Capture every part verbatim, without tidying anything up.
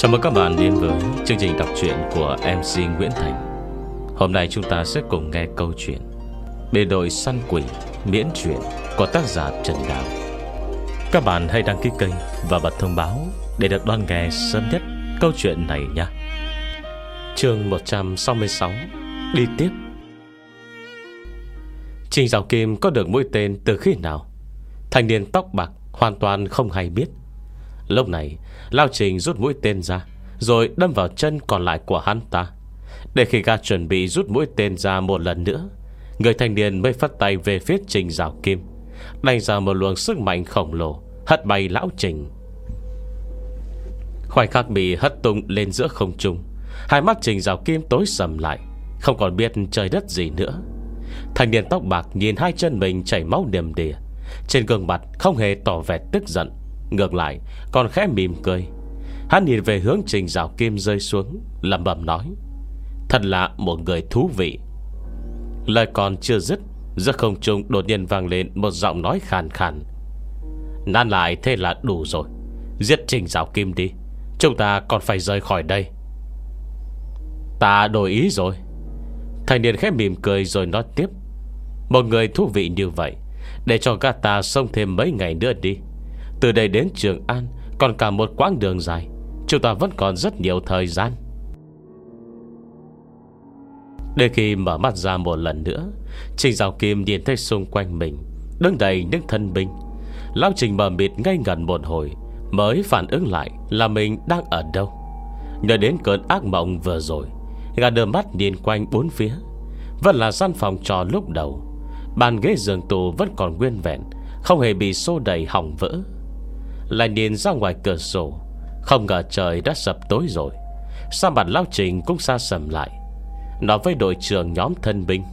Chào mừng các bạn đến với chương trình đọc truyện của em xê Nguyễn Thành. Hôm nay chúng ta sẽ cùng nghe câu chuyện Bề đội săn quỷ miễn truyện của tác giả Trần Đào. Các bạn hãy đăng ký kênh và bật thông báo để được đón nghe sớm nhất câu chuyện này nhé. Chương một trăm sáu mươi sáu. Đi tiếp. Trình Giảo Kim có được mũi tên từ khi nào? Thanh niên tóc bạc hoàn toàn không hay biết. Lúc này Lao Trình rút mũi tên ra, rồi đâm vào chân còn lại của hắn ta. Để khi gã chuẩn bị rút mũi tên ra một lần nữa, người thanh niên mới phất tay về phía Trình Giảo Kim, đánh ra một luồng sức mạnh khổng lồ, hất bay lão Trình. Khoảnh khắc bị hất tung lên giữa không trung, hai mắt Trình Giảo Kim tối sầm lại, không còn biết trời đất gì nữa. Thanh niên tóc bạc nhìn hai chân mình chảy máu đầm đìa, trên gương mặt không hề tỏ vẻ tức giận, ngược lại còn khẽ mỉm cười. Hắn nhìn về hướng Trình Giảo Kim rơi xuống, lẩm bẩm nói: thật là một người thú vị. Lời còn chưa dứt, giữa không trung đột nhiên vang lên một giọng nói khàn khàn: nan lại thế là đủ rồi, giết Trình Giảo Kim đi, chúng ta còn phải rời khỏi đây. Ta đổi ý rồi. Thanh niên khẽ mỉm cười rồi nói tiếp: một người thú vị như vậy, để cho gã ta sống thêm mấy ngày nữa đi. Từ đây đến Trường An còn cả một quãng đường dài, chúng ta vẫn còn rất nhiều thời gian. Đến khi mở mắt ra một lần nữa, Trình Giảo Kim nhìn thấy xung quanh mình đứng đầy những thân binh. Lão Trình mờ mịt ngây ngẩn một hồi, mới phản ứng lại là mình đang ở đâu. Nhớ đến cơn ác mộng vừa rồi, gã đưa mắt nhìn quanh bốn phía. Vẫn là gian phòng trò lúc đầu, bàn ghế giường tù vẫn còn nguyên vẹn, không hề bị xô đẩy hỏng vỡ. Lại nhìn ra ngoài cửa sổ, không ngờ trời đã sập tối rồi. Sao mặt Lão Trình cũng xa sầm lại, nói với đội trưởng nhóm thân binh: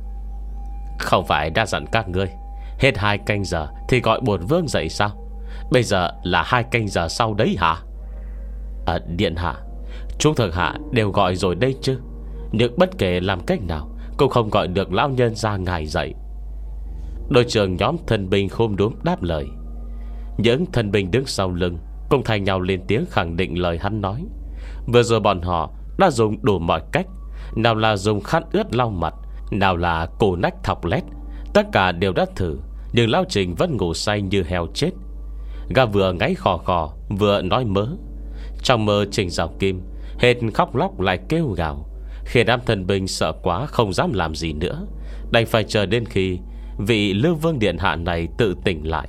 không phải đã dặn các ngươi hết hai canh giờ thì gọi bổn vương dậy sao? Bây giờ là hai canh giờ sau đấy hả? À, điện hạ, chúng thuộc hạ đều gọi rồi đây chứ, nhưng bất kể làm cách nào cũng không gọi được lão nhân ra ngài dậy. Đội trưởng nhóm thân binh khom đúm đáp lời. Những thân binh đứng sau lưng cùng thay nhau lên tiếng khẳng định lời hắn nói. Vừa rồi bọn họ đã dùng đủ mọi cách, nào là dùng khăn ướt lau mặt, nào là cổ nách thọc lét, tất cả đều đã thử, nhưng Lão Trình vẫn ngủ say như heo chết. Gã vừa ngáy khò khò vừa nói mớ. Trong mơ Trình Giảo Kim hết khóc lóc lại kêu gào, khiến đám thân binh sợ quá không dám làm gì nữa, đành phải chờ đến khi vị Lưu Vương điện hạ này tự tỉnh lại.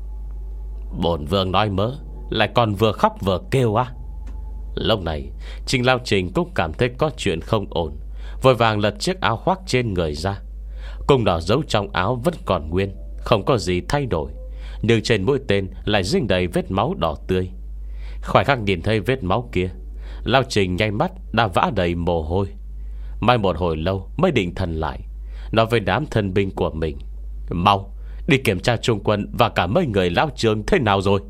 Bổn vương nói mớ, lại còn vừa khóc vừa kêu á. Lúc này Trình Lao Trình cũng cảm thấy có chuyện không ổn, vội vàng lật chiếc áo khoác trên người ra. Cung đỏ giấu trong áo vẫn còn nguyên, không có gì thay đổi, nhưng trên mũi tên lại dính đầy vết máu đỏ tươi. Khoảnh khắc nhìn thấy vết máu kia, Lao Trình nháy mắt đã vã đầy mồ hôi. Mai một hồi lâu mới định thần lại, nói với đám thân binh của mình: mau đi kiểm tra trung quân và cả mấy người lão trường thế nào rồi.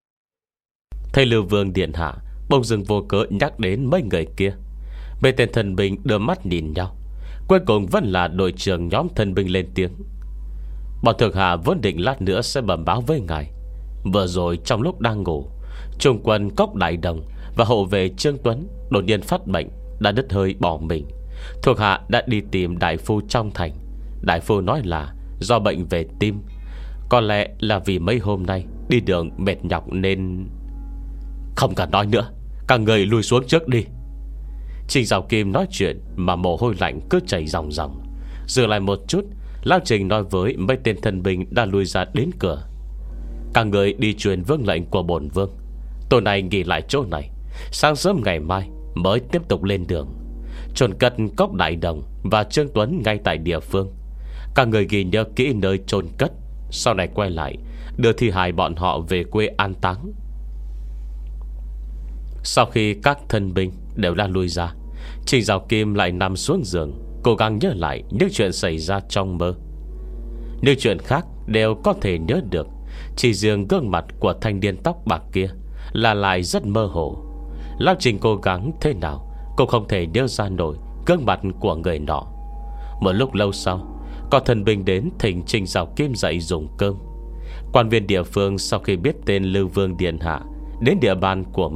Thầy Lưu Vương điện hạ bỗng dưng vô cớ nhắc đến mấy người kia. Mấy tên thân binh đưa mắt nhìn nhau, cuối cùng vẫn là đội trưởng nhóm thân binh lên tiếng: bọn thuộc hạ vốn định lát nữa sẽ bẩm báo với ngài, vừa rồi trong lúc đang ngủ, trung quân Cốc Đại Đồng và hộ vệ Trương Tuấn đột nhiên phát bệnh, đã đứt hơi bỏ mình. Thuộc hạ đã đi tìm đại phu trong thành. Đại phu nói là do bệnh về tim, có lẽ là vì mấy hôm nay đi đường mệt nhọc nên... Không cần nói nữa, các người lùi xuống trước đi. Trình Giảo Kim nói chuyện mà mồ hôi lạnh cứ chảy ròng ròng. Dừng lại một chút, Lão Trình nói với mấy tên thân binh đã lùi ra đến cửa: các người đi truyền vương lệnh của bổn vương, tối nay nghỉ lại chỗ này, sáng sớm ngày mai mới tiếp tục lên đường, chôn cất Cốc Đại Đồng và Trương Tuấn ngay tại địa phương. Các người ghi nhớ kỹ nơi chôn cất, sau này quay lại đưa thi hài bọn họ về quê an táng. Sau khi các thân binh đều đã lui ra, Trình Giảo Kim lại nằm xuống giường, cố gắng nhớ lại những chuyện xảy ra trong mơ. Những chuyện khác đều có thể nhớ được, chỉ riêng gương mặt của thanh niên tóc bạc kia là lại rất mơ hồ. Lão Trình cố gắng thế nào cũng không thể nhớ ra nổi gương mặt của người nọ. Một lúc lâu sau, có thân binh đến thỉnh Trình Giảo Kim dậy dùng cơm. Quan viên địa phương sau khi biết tên Lưu Vương điện hạ đến địa bàn của mình,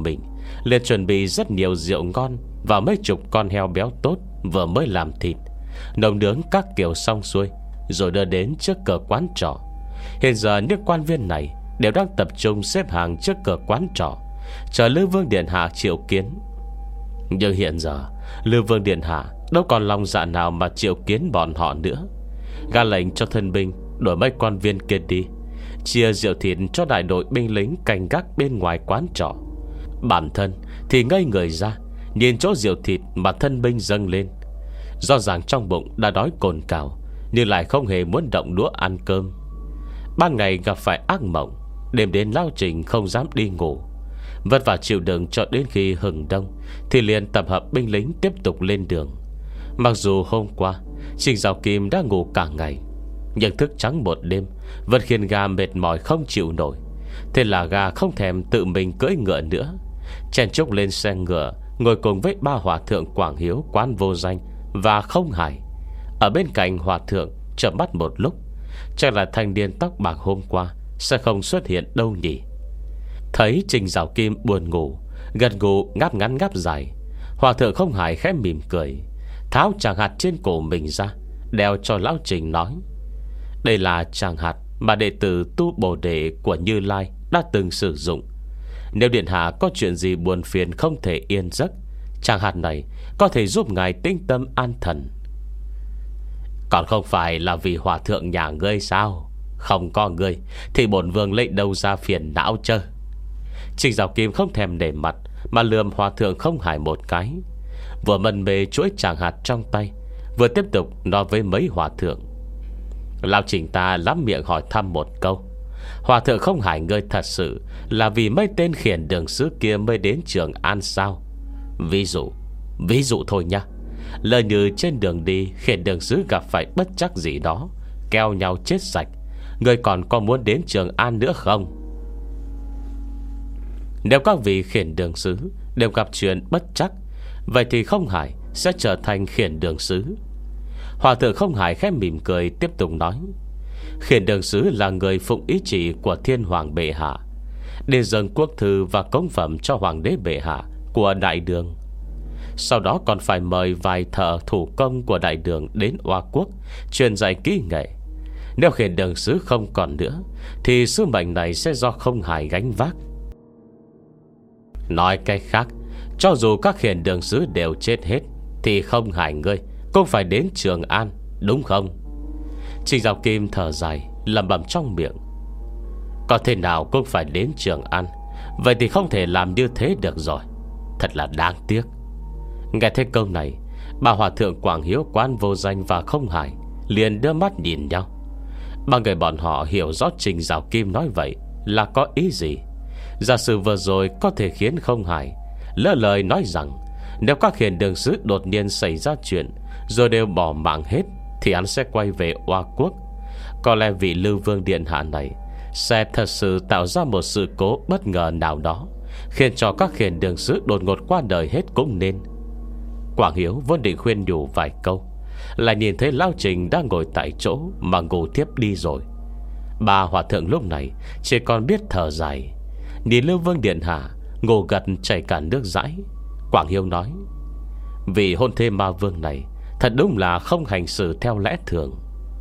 liền chuẩn bị rất nhiều rượu ngon và mấy chục con heo béo tốt vừa mới làm thịt, nấu nướng các kiểu xong xuôi, rồi đưa đến trước cửa quán trọ. Hiện giờ những quan viên này đều đang tập trung xếp hàng trước cửa quán trọ, chờ Lư Vương điện hạ triệu kiến. Nhưng hiện giờ Lư Vương điện hạ đâu còn lòng dạ nào mà triệu kiến bọn họ nữa. Ra lệnh cho thân binh đuổi mấy quan viên kia đi, chia rượu thịt cho đại đội binh lính canh gác bên ngoài quán trọ. Bản thân thì ngây người ra, nhìn chỗ rượu thịt mà thân binh dâng lên. Rõ ràng trong bụng đã đói cồn cào, nhưng lại không hề muốn động đũa ăn cơm. Ban ngày gặp phải ác mộng, đêm đến Lao Trình không dám đi ngủ, vất vả chịu đựng cho đến khi hừng đông thì liền tập hợp binh lính tiếp tục lên đường. Mặc dù hôm qua Trình Giảo Kim đã ngủ cả ngày, nhưng thức trắng một đêm vẫn khiến gà mệt mỏi không chịu nổi. Thế là gà không thèm tự mình cưỡi ngựa nữa, chen chúc lên xe ngựa, ngồi cùng với ba hòa thượng Quảng Hiếu, Quán Vô Danh và Không Hải. Ở bên cạnh hòa thượng chợp mắt một lúc, chắc là thanh niên tóc bạc hôm qua sẽ không xuất hiện đâu nhỉ. Thấy Trình Giảo Kim buồn ngủ, gật gù ngáp ngắn ngáp dài, hòa thượng Không Hải khẽ mỉm cười, tháo tràng hạt trên cổ mình ra, đeo cho lão Trình nói: đây là tràng hạt mà đệ tử Tu Bồ Đề của Như Lai đã từng sử dụng. Nếu điện hạ có chuyện gì buồn phiền không thể yên giấc, tràng hạt này có thể giúp ngài tĩnh tâm an thần. Còn không phải là vì hòa thượng nhà ngươi sao? Không có ngươi thì bổn vương lấy đâu ra phiền não chứ? Trình Giảo Kim không thèm để mặt mà lườm hòa thượng Không Hải một cái, vừa mân mê chuỗi tràng hạt trong tay, vừa tiếp tục nói với mấy hòa thượng: lão Trình ta lắm miệng hỏi thăm một câu: hòa thượng Không Hải ngươi thật sự là vì mấy tên khiển đường sứ kia mới đến Trường An sao? Ví dụ Ví dụ thôi nha. Lỡ như trên đường đi khiển đường sứ gặp phải bất chắc gì đó, keo nhau chết sạch, ngươi còn có muốn đến Trường An nữa không? Nếu các vị khiển đường sứ đều gặp chuyện bất chắc, vậy thì Không Hải sẽ trở thành khiển đường sứ. Hòa thượng Không Hải khẽ mỉm cười tiếp tục nói: khiển đường sứ là người phụng ý chỉ của Thiên Hoàng bệ hạ, để dâng quốc thư và cống phẩm cho Hoàng đế bệ hạ của Đại Đường. Sau đó còn phải mời vài thợ thủ công của Đại Đường đến Oa Quốc truyền dạy kỹ nghệ. Nếu khiển đường sứ không còn nữa thì sứ mệnh này sẽ do Không Hải gánh vác. Nói cách khác, cho dù các khiển đường sứ đều chết hết thì Không Hải ngươi cũng phải đến Trường An, đúng không? Trình Giảo Kim thở dài lẩm bẩm trong miệng: có thể nào cũng phải đến Trường An, vậy thì không thể làm như thế được rồi. Thật là đáng tiếc. Nghe thấy câu này, bà hòa thượng Quảng Hiếu, Quán Vô Danh và Không Hải liền đưa mắt nhìn nhau. Ba người bọn họ hiểu rõ Trình Giảo Kim nói vậy là có ý gì. Giả sử vừa rồi có thể khiến Không Hải lỡ lời nói rằng nếu các khiển đường sứ đột nhiên xảy ra chuyện rồi đều bỏ mạng hết thì hắn sẽ quay về Oa Quốc. Có lẽ vị Lưu Vương điện hạ này sẽ thật sự tạo ra một sự cố bất ngờ nào đó, khiến cho các khiển đường sứ đột ngột qua đời hết cũng nên. Quảng Hiếu vốn định khuyên nhủ vài câu, lại nhìn thấy Lão Trình đang ngồi tại chỗ mà ngủ tiếp đi rồi. Bà hòa thượng lúc này chỉ còn biết thở dài, nhìn Lưu Vương điện hạ ngủ gật chảy cả nước dãi. Quảng Hiếu nói: vị hôn thê ma vương này thật đúng là không hành xử theo lẽ thường.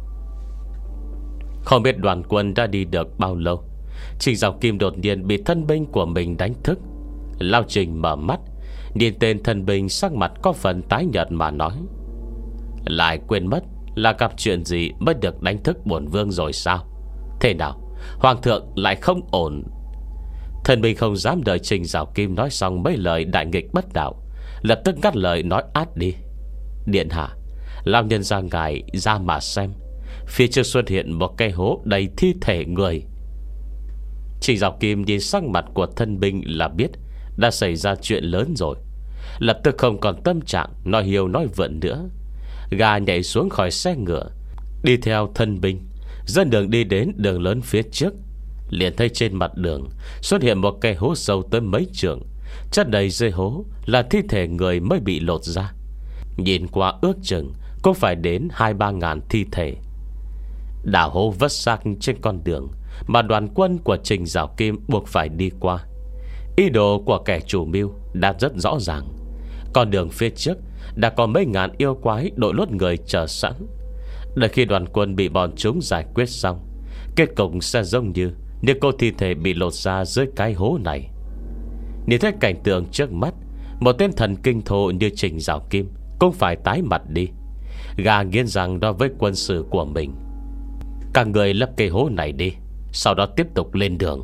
Không biết đoàn quân đã đi được bao lâu, Trình Giảo Kim đột nhiên bị thân binh của mình đánh thức. Lão Trình mở mắt, nhìn tên thân binh sắc mặt có phần tái nhợt mà nói: lại quên mất là gặp chuyện gì mới được đánh thức bổn vương rồi sao? Thế nào, hoàng thượng lại không ổn? Thân binh không dám đợi Trình Giảo Kim nói xong mấy lời đại nghịch bất đạo, lập tức ngắt lời nói át đi: điện hạ, lão nhân ra ngài ra mà xem, phía trước xuất hiện một cái hố đầy thi thể người. Trình Giảo Kim nhìn sắc mặt của thân binh là biết đã xảy ra chuyện lớn rồi, lập tức không còn tâm trạng nói hiêu nói vượn nữa. Gà nhảy xuống khỏi xe ngựa, đi theo thân binh dẫn đường đi đến đường lớn phía trước. Liền thấy trên mặt đường xuất hiện một cái hố sâu tới mấy trượng, chất đầy dưới hố là thi thể người mới bị lột ra. Nhìn qua ước chừng cũng phải đến hai ba ngàn thi thể. Đào hố vất xác trên con đường mà đoàn quân của Trình Giảo Kim buộc phải đi qua. Ý đồ của kẻ chủ mưu đã rất rõ ràng. Con đường phía trước đã có mấy ngàn yêu quái đội lốt người chờ sẵn. Đợi khi đoàn quân bị bọn chúng giải quyết xong, kết cục sẽ giống như nếu cô thi thể bị lột ra dưới cái hố này. Nhìn thấy cảnh tượng trước mắt, một tên thần kinh thô như Trình Giảo Kim cũng phải tái mặt đi. Gà nghiến rằng đó với quân sự của mình. Các người lấp cây hố này đi, sau đó tiếp tục lên đường.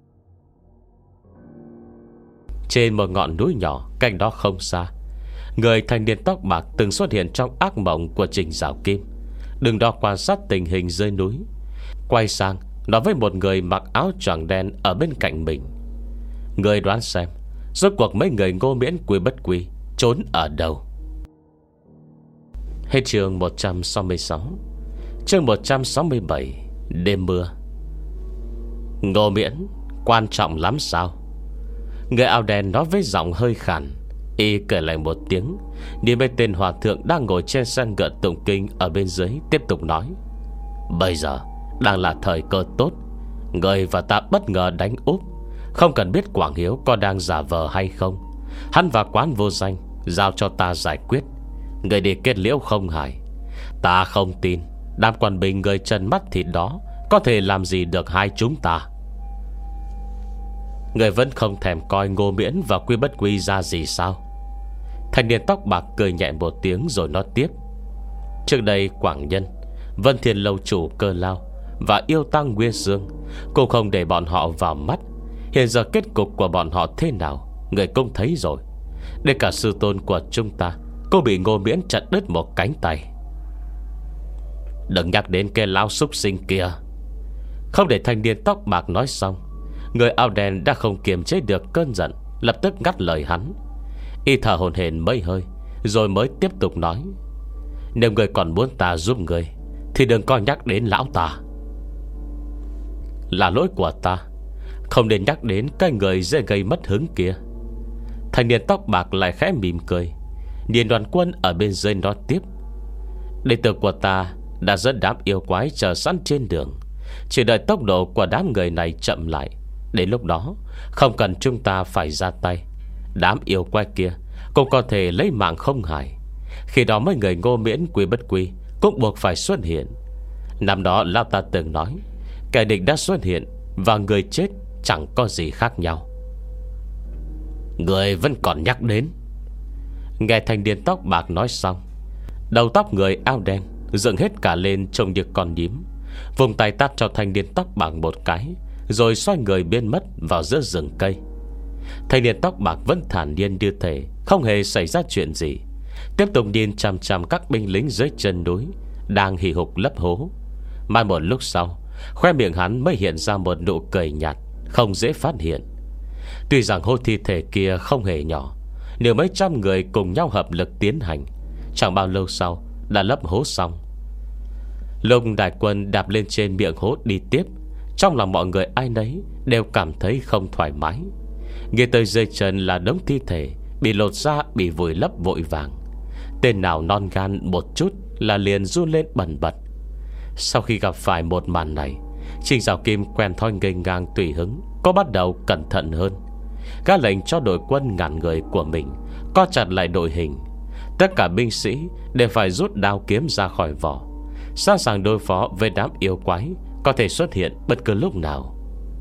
Trên một ngọn núi nhỏ cạnh đó không xa, người thanh niên tóc bạc từng xuất hiện trong ác mộng của Trình Giảo Kim đứng đó quan sát tình hình dưới núi. Quay sang nói với một người mặc áo choàng đen ở bên cạnh mình: người đoán xem rốt cuộc mấy người Ngô Miễn Quy Bất Quy trốn ở đâu? Hết chương một trăm sáu mươi sáu. Chương một trăm sáu mươi bảy. Đêm mưa. Ngô Miễn quan trọng lắm sao? Người áo đen nói với giọng hơi khàn. Y cười lại một tiếng, nhìn mấy tên hòa thượng đang ngồi trên sân ngựa tụng kinh ở bên dưới, tiếp tục nói: bây giờ đang là thời cơ tốt. Người và ta bất ngờ đánh úp, không cần biết Quảng Hiếu có đang giả vờ hay không. Hắn và Quán Vô Danh giao cho ta giải quyết. Người đi kết liễu không hài. Ta không tin đám quan binh người trần mắt thịt đó có thể làm gì được hai chúng ta. Người vẫn không thèm coi Ngô Miễn và Quy Bất Quy ra gì sao? Thanh niên tóc bạc cười nhẹ một tiếng rồi nói tiếp: trước đây Quảng Nhân, Vân Thiên Lâu chủ Cơ Lao và yêu tăng Nguyên Dương cũng không để bọn họ vào mắt. Hiện giờ kết cục của bọn họ thế nào người cũng thấy rồi. Đến cả sư tôn của chúng ta cũng bị Ngô Miễn chặt đứt một cánh tay. Đừng nhắc đến cái lão súc sinh kia. Không để thanh niên tóc bạc nói xong, người áo đen đã không kiềm chế được cơn giận, lập tức ngắt lời hắn. Y thở hổn hển mấy hơi rồi mới tiếp tục nói: nếu người còn muốn ta giúp người thì đừng có nhắc đến lão ta. Là lỗi của ta, không nên nhắc đến cái người dễ gây mất hứng kia. Thanh niên tóc bạc lại khẽ mỉm cười, nhìn đoàn quân ở bên dưới nói tiếp: đệ tử của ta đã dẫn đám yêu quái chờ sẵn trên đường, chỉ đợi tốc độ của đám người này chậm lại. Đến lúc đó không cần chúng ta phải ra tay, đám yêu quái kia cũng có thể lấy mạng không hại. Khi đó mấy người Ngô Miễn Quy Bất Quy cũng buộc phải xuất hiện. Năm đó lão ta từng nói, kẻ địch đã xuất hiện và người chết chẳng có gì khác nhau. Người vẫn còn nhắc đến. Nghe thanh niên tóc bạc nói xong, đầu tóc người áo đen dựng hết cả lên trông như con nhím, vùng tay tát cho thanh niên tóc bạc một cái, rồi xoay người biến mất vào giữa rừng cây. Thanh niên tóc bạc vẫn thản nhiên như thể không hề xảy ra chuyện gì, tiếp tục nhìn chằm chằm các binh lính dưới chân núi đang hì hục lấp hố. Mai một lúc sau, khoe miệng hắn mới hiện ra một nụ cười nhạt không dễ phát hiện. Tuy rằng hố thi thể kia không hề nhỏ, nếu mấy trăm người cùng nhau hợp lực tiến hành, chẳng bao lâu sau đã lấp hố xong. Lúc đại quân đạp lên trên miệng hố đi tiếp, trong lòng mọi người ai nấy đều cảm thấy không thoải mái. Nghe tới dưới chân là đống thi thể bị lột ra, bị vùi lấp vội vàng. Tên nào non gan một chút là liền run lên bần bật. Sau khi gặp phải một màn này, Trình Giảo Kim quen thói nghênh ngang tùy hứng có bắt đầu cẩn thận hơn. Gã lệnh cho đội quân ngàn người của mình co chặt lại đội hình. Tất cả binh sĩ đều phải rút đao kiếm ra khỏi vỏ, sẵn sàng đối phó với đám yêu quái có thể xuất hiện bất cứ lúc nào.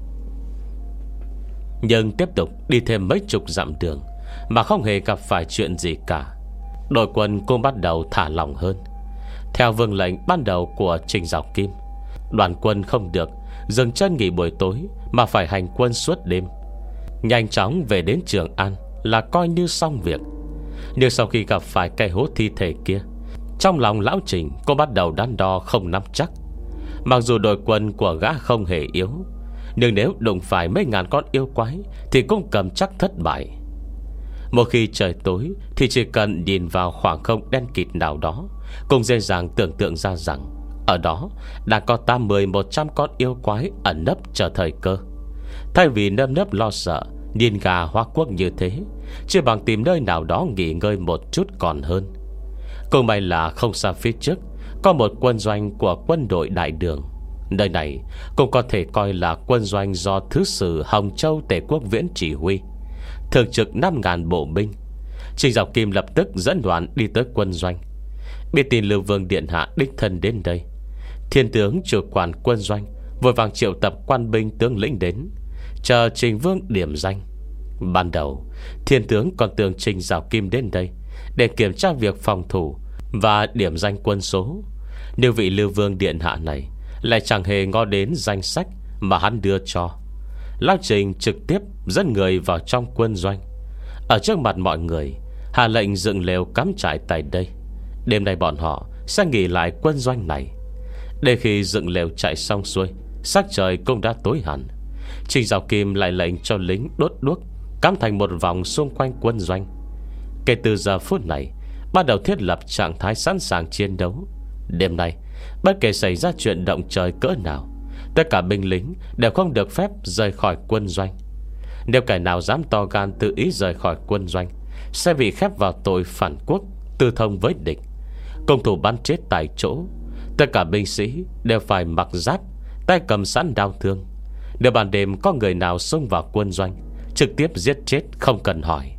Nhưng tiếp tục đi thêm mấy chục dặm đường mà không hề gặp phải chuyện gì cả. Đội quân cũng bắt đầu thả lỏng hơn. Theo vương lệnh ban đầu của Trình Giảo Kim, đoàn quân không được dừng chân nghỉ buổi tối, mà phải hành quân suốt đêm, nhanh chóng về đến Trường An là coi như xong việc. Nhưng sau khi gặp phải cây hố thi thể kia, trong lòng lão Trình cũng bắt đầu đắn đo không nắm chắc. Mặc dù đội quân của gã không hề yếu, nhưng nếu đụng phải mấy ngàn con yêu quái thì cũng cầm chắc thất bại. Một khi trời tối thì chỉ cần nhìn vào khoảng không đen kịt nào đó, cũng dễ dàng tưởng tượng ra rằng ở đó đang có tám mươi một trăm con yêu quái ẩn nấp chờ thời cơ. Thay vì nơm nớp lo sợ nhìn gà hóa quốc như thế, chỉ bằng tìm nơi nào đó nghỉ ngơi một chút còn hơn. Cũng may là không xa phía trước có một quân doanh của quân đội Đại Đường. Nơi này cũng có thể coi là quân doanh do Thứ sử Hồng Châu Tề Quốc Viễn chỉ huy. thường trực năm ngàn bộ binh. Trình Dạo Kim lập tức dẫn đoàn đi tới quân doanh. Biết tin Lưu Vương điện hạ đích thân đến đây, Thiên tướng chủ quản quân doanh vội vàng triệu tập quan binh tướng lĩnh đến, chờ Trình Vương điểm danh. Ban đầu Thiên tướng còn tưởng Trình Dạo Kim đến đây để kiểm tra việc phòng thủ và điểm danh quân số. Nếu vị Lưu Vương điện hạ này lại chẳng hề ngó đến danh sách mà hắn đưa cho, Lão Trình trực tiếp dẫn người vào trong quân doanh. Ở trước mặt mọi người hạ lệnh dựng lều cắm trại tại đây. Đêm nay bọn họ sẽ nghỉ lại quân doanh này. Để khi dựng lều chạy xong xuôi, sắc trời cũng đã tối hẳn, Trình Dạo Kim lại lệnh cho lính đốt đuốc cắm thành một vòng xung quanh quân doanh. Kể từ giờ phút này, bắt đầu thiết lập trạng thái sẵn sàng chiến đấu. Đêm nay, bất kể xảy ra chuyện động trời cỡ nào, tất cả binh lính đều không được phép rời khỏi quân doanh. Nếu kẻ nào dám to gan tự ý rời khỏi quân doanh, sẽ bị khép vào tội phản quốc, tư thông với địch, công thủ bắn chết tại chỗ. Tất cả binh sĩ đều phải mặc giáp, tay cầm sẵn đao thương. Nếu ban đêm có người nào xông vào quân doanh, trực tiếp giết chết không cần hỏi.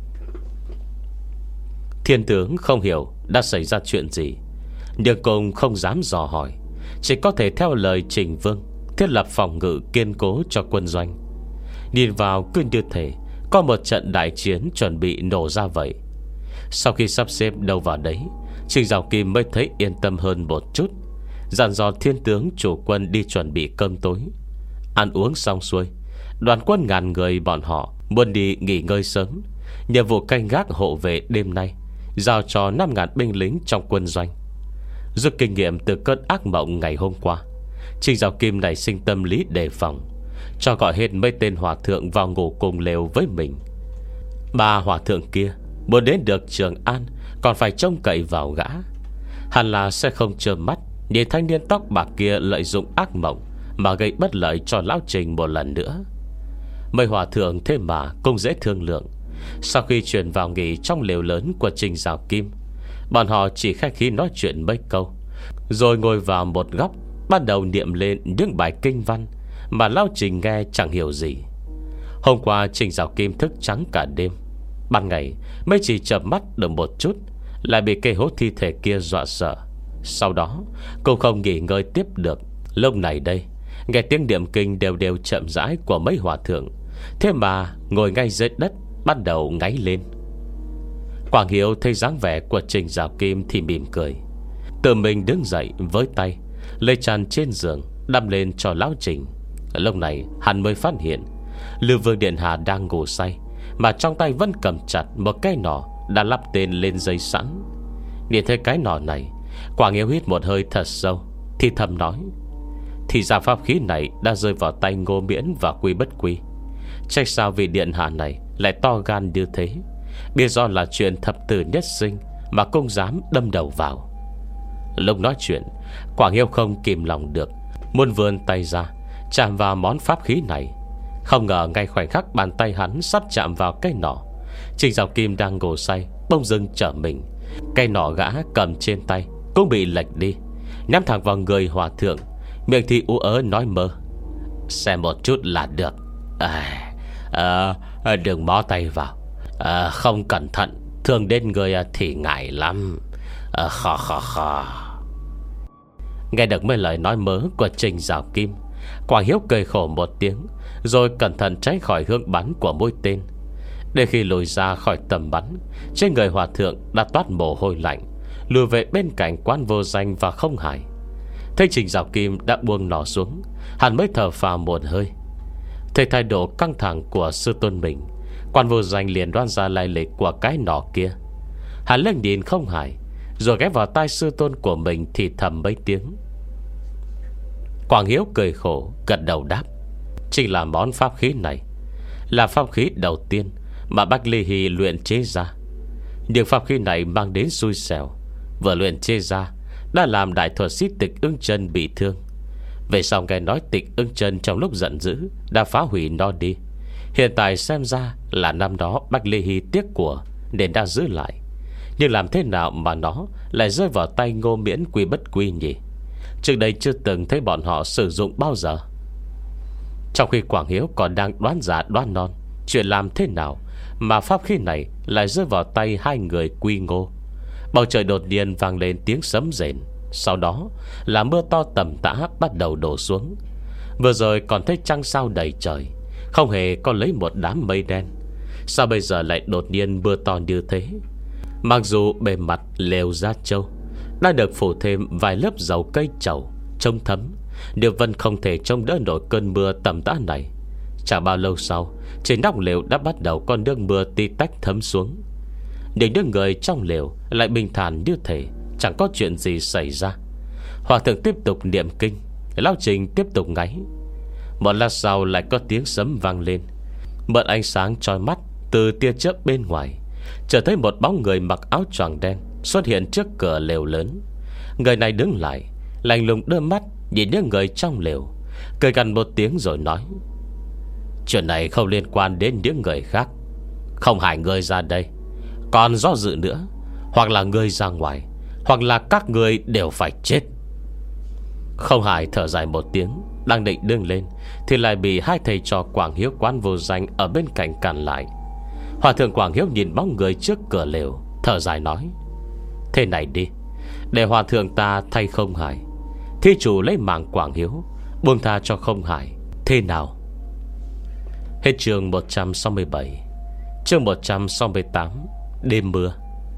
Thiên tướng không hiểu đã xảy ra chuyện gì, nhưng cũng không dám dò hỏi, chỉ có thể theo lời Trình Vương thiết lập phòng ngự kiên cố cho quân doanh. Nhìn vào cứ như thể có một trận đại chiến chuẩn bị nổ ra vậy. Sau khi sắp xếp đâu vào đấy, Trình Dạo Kim mới thấy yên tâm hơn một chút, dặn dò thiên tướng chủ quân đi chuẩn bị cơm tối. Ăn uống xong xuôi, đoàn quân ngàn người bọn họ muốn đi nghỉ ngơi sớm. Nhiệm vụ canh gác hộ vệ đêm nay giao cho năm ngàn binh lính trong quân doanh. Rút kinh nghiệm từ cơn ác mộng ngày hôm qua, Trình Dạo Kim nảy sinh tâm lý đề phòng, cho gọi hết mấy tên hòa thượng vào ngủ cùng lều với mình. Ba hòa thượng kia muốn đến được Trường An còn phải trông cậy vào gã. Hẳn là sẽ không trơ mắt nhìn thanh niên tóc bạc kia lợi dụng ác mộng mà gây bất lợi cho Lão Trình một lần nữa. Mấy hòa thượng thế mà cũng dễ thương lượng. Sau khi chuyển vào nghỉ trong lều lớn của Trình Dạo Kim, bọn họ chỉ khách khí nói chuyện mấy câu, rồi ngồi vào một góc, bắt đầu niệm lên những bài kinh văn mà Lão Trình nghe chẳng hiểu gì. Hôm qua Trình Dạo Kim thức trắng cả đêm, ban ngày mới chỉ chợp mắt được một chút, lại bị cây hố thi thể kia dọa sợ. Sau đó cũng không nghỉ ngơi tiếp được. Lúc này đây, nghe tiếng niệm kinh đều đều chậm rãi của mấy hòa thượng, thế mà ngồi ngay dưới đất bắt đầu ngáy lên. Quảng Hiếu thấy dáng vẻ của Trình Dạo Kim thì mỉm cười, tự mình đứng dậy với tay lấy chăn trên giường đắp lên cho Lão Trình. Lúc này hắn mới phát hiện Lưu Vương điện hạ đang ngủ say, mà trong tay vẫn cầm chặt một cái nỏ đã lắp tên lên dây sẵn. Nhìn thấy cái nỏ này, Quảng Hiếu hít một hơi thật sâu, thì thầm nói: thì ra pháp khí này đã rơi vào tay Ngô Miễn và Quy Bất Quy. Trách sao vị điện hạ này lại to gan như thế, biết do là chuyện thập tử nhất sinh mà cũng dám đâm đầu vào. Lúc nói chuyện, Quảng Hiếu không kìm lòng được, muốn vươn tay ra chạm vào món pháp khí này. Không ngờ ngay khoảnh khắc bàn tay hắn sắp chạm vào cây nỏ, Trình Dạo Kim đang ngủ say bỗng dưng trở mình. Cây nỏ gã cầm trên tay cũng bị lệch đi, nhắm thẳng vào người hòa thượng, miệng thì ú ớ nói mơ: xem một chút là được. à, à, Đừng mó tay vào, à, không cẩn thận thương đến người thì ngại lắm. à, Khó khó khó. Nghe được mấy lời nói mớ của Trình Dạo Kim, Quảng Hiếu cười khổ một tiếng, rồi cẩn thận tránh khỏi hướng bắn của mũi tên. Để khi lùi ra khỏi tầm bắn, trên người hòa thượng đã toát mồ hôi lạnh, lùi về bên cạnh Quan Vô Danh và Không Hải. Thấy Trình Dạo Kim đã buông nỏ xuống, hắn mới thở phào một hơi. Thấy thái độ căng thẳng của sư tôn mình, Quan Vô Danh liền đoán ra lai lịch của cái nỏ kia. Hắn lên nhìn Không Hải, rồi ghé vào tai sư tôn của mình thì thầm mấy tiếng. Quảng Hiếu cười khổ gật đầu đáp: chính là món pháp khí này, là pháp khí đầu tiên mà Bách Ly Hy luyện chế ra. Nhưng pháp khí này mang đến xui xẻo, vừa luyện chế ra đã làm đại thuật sĩ Tịch Ưng Chân bị thương. Về sau nghe nói Tịch Ưng Chân trong lúc giận dữ đã phá hủy nó đi. Hiện tại xem ra là năm đó Bách Ly Hy tiếc của nên đã giữ lại. Nhưng làm thế nào mà nó lại rơi vào tay Ngô Miễn Quy Bất Quy nhỉ? Trước đây chưa từng thấy bọn họ sử dụng bao giờ. Trong khi Quảng Hiếu còn đang đoán giả đoán non chuyện làm thế nào mà pháp khí này lại rơi vào tay hai người Quy Ngô. Bầu trời đột nhiên vang lên tiếng sấm rền. Sau đó là mưa to tầm tã bắt đầu đổ xuống. Vừa rồi còn thấy trăng sao đầy trời, không hề có lấy một đám mây đen. Sao bây giờ lại đột nhiên mưa to như thế? Mặc dù bề mặt lều Gia Châu đã được phủ thêm vài lớp dầu cây trầu trông thấm, điều vẫn không thể trông đỡ nổi cơn mưa tầm tã này. Chẳng bao lâu sau, trên nóc lều đã bắt đầu con nước mưa tí tách thấm xuống. Nhưng những người trong lều lại bình thản như thể chẳng có chuyện gì xảy ra. Hòa thượng tiếp tục niệm kinh, Lão Trình tiếp tục ngáy. Một lát sau lại có tiếng sấm vang lên. Mượn ánh sáng chói mắt từ tia chớp bên ngoài, chợt thấy một bóng người mặc áo choàng đen xuất hiện trước cửa lều lớn. Người này đứng lại, lạnh lùng đưa mắt nhìn những người trong lều, cười gằn một tiếng rồi nói: chuyện này không liên quan đến những người khác. Không hại ngươi ra đây, còn do dự nữa, hoặc là ngươi ra ngoài, hoặc là các ngươi đều phải chết. Không hại thở dài một tiếng, đang định đứng lên thì lại bị hai thầy trò Quảng Hiếu quán vô danh ở bên cạnh cản lại. Hòa thượng Quảng Hiếu nhìn bóng người trước cửa lều, thở dài nói: thế này đi, để hòa thượng ta thay Không Hải, thí chủ lấy mạng Quảng Hiếu, buông tha cho Không Hải, thế nào? Hết chương một trăm sáu mươi bảy. Chương một trăm sáu mươi tám. Đêm mưa.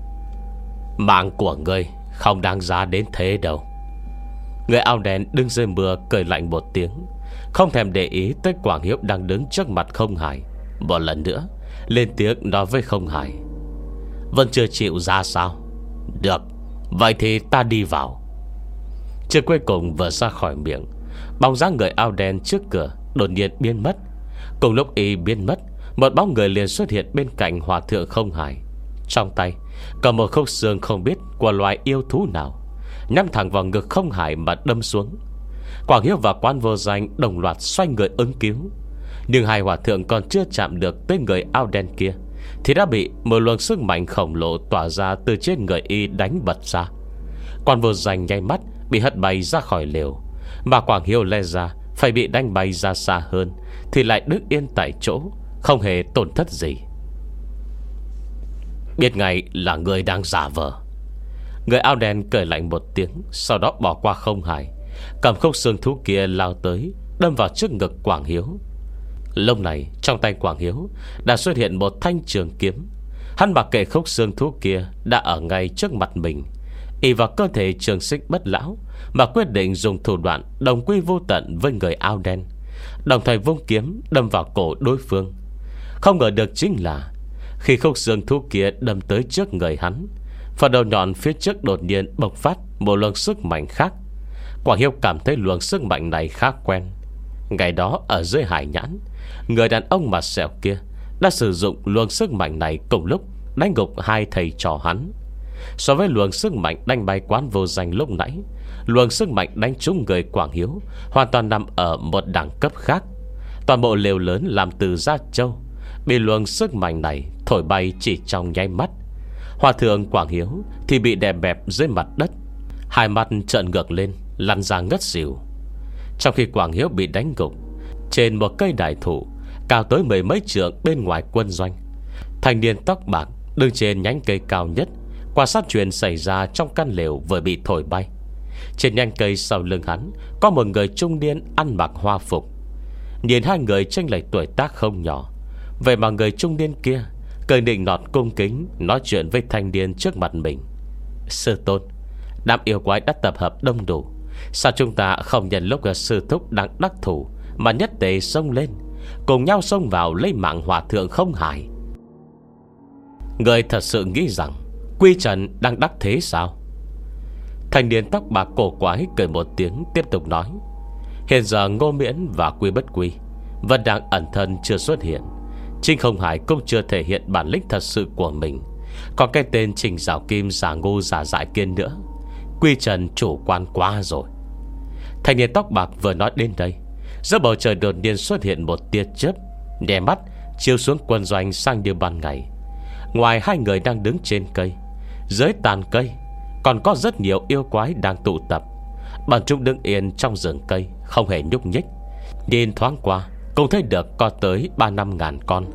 Mạng của ngươi không đáng giá đến thế đâu. Người áo đen đứng dưới mưa cười lạnh một tiếng, không thèm để ý tới Quảng Hiếu đang đứng trước mặt Không Hải. Một lần nữa lên tiếng nói với Không Hải: vẫn chưa chịu ra sao? Được, vậy thì ta đi vào. Chưa cuối cùng vừa ra khỏi miệng, bóng dáng người áo đen trước cửa đột nhiên biến mất. Cùng lúc y biến mất, một bóng người liền xuất hiện bên cạnh hòa thượng Không Hải. Trong tay cầm một khúc xương không biết của loài yêu thú nào, nhắm thẳng vào ngực Không Hải mà đâm xuống. Quảng Hiếu và Quan Vô Danh đồng loạt xoay người ứng cứu, nhưng hai hòa thượng còn chưa chạm được tới người áo đen kia thì đã bị một luồng sức mạnh khổng lồ tỏa ra từ trên người y đánh bật ra. Quan Vô Danh nháy mắt bị hất bay ra khỏi lều, mà Quảng Hiếu lẽ ra phải bị đánh bay ra xa hơn thì lại đứng yên tại chỗ, không hề tổn thất gì. Biết ngay là người đang giả vờ. Người áo đen cười lạnh một tiếng, sau đó bỏ qua Không Hải, cầm khúc xương thú kia lao tới, đâm vào trước ngực Quảng Hiếu. Lúc này trong tay Quảng Hiếu đã xuất hiện một thanh trường kiếm. Hắn mặc kệ khúc xương thú kia đã ở ngay trước mặt mình, ỷ vào cơ thể trường sinh bất lão mà quyết định dùng thủ đoạn đồng quy vô tận với người áo đen, đồng thời vung kiếm đâm vào cổ đối phương. Không ngờ được chính là khi khúc xương thú kia đâm tới trước người hắn, phần đầu nhọn phía trước đột nhiên bộc phát một luồng sức mạnh khác. Quảng Hiếu cảm thấy luồng sức mạnh này khá quen. Ngày đó ở dưới hải nhãn, người đàn ông mặt sẹo kia đã sử dụng luồng sức mạnh này cùng lúc đánh gục hai thầy trò hắn. So với luồng sức mạnh đánh bay Quán Vô Danh lúc nãy, luồng sức mạnh đánh trúng người Quảng Hiếu hoàn toàn nằm ở một đẳng cấp khác. Toàn bộ lều lớn làm từ da trâu bị luồng sức mạnh này thổi bay chỉ trong nháy mắt. Hòa thượng Quảng Hiếu thì bị đè bẹp dưới mặt đất, hai mắt trợn ngược lên, lăn ra ngất xỉu. Trong khi Quảng Hiếu bị đánh gục trên một cây đại thụ cao tới mười mấy trượng bên ngoài quân doanh, thanh niên tóc bạc đứng trên nhánh cây cao nhất, quan sát chuyện xảy ra trong căn lều vừa bị thổi bay. Trên nhánh cây sau lưng hắn có một người trung niên ăn mặc hoa phục. Nhìn hai người chênh lệch tuổi tác không nhỏ, vậy mà người trung niên kia cười nịnh nọt cung kính nói chuyện với thanh niên trước mặt mình: sư tôn, đám yêu quái đã tập hợp đông đủ, sao chúng ta không nhận lúc sư thúc đang đắc thủ mà nhất tề xông lên, cùng nhau xông vào lấy mạng hòa thượng Không Hải? Người thật sự nghĩ rằng Quy Trần đang đắc thế sao? Thanh niên tóc bạc cổ quái cười một tiếng, tiếp tục nói: hiện giờ Ngô Miễn và Quy Bất Quy vẫn đang ẩn thân chưa xuất hiện. Trinh Không Hải cũng chưa thể hiện bản lĩnh thật sự của mình. Còn cái tên Trình Giảo Kim giả ngu giả dại kia nữa, Quy Trần chủ quan quá rồi. Thanh niên tóc bạc vừa nói đến đây, giữa bầu trời đột nhiên xuất hiện một tia chớp, đè mắt chiếu xuống quân doanh sang như ban ngày. Ngoài hai người đang đứng trên cây, dưới tàn cây còn có rất nhiều yêu quái đang tụ tập. Bọn chúng đứng yên trong rừng cây, không hề nhúc nhích. Nhìn thoáng qua cũng thấy được có tới ba năm ngàn con.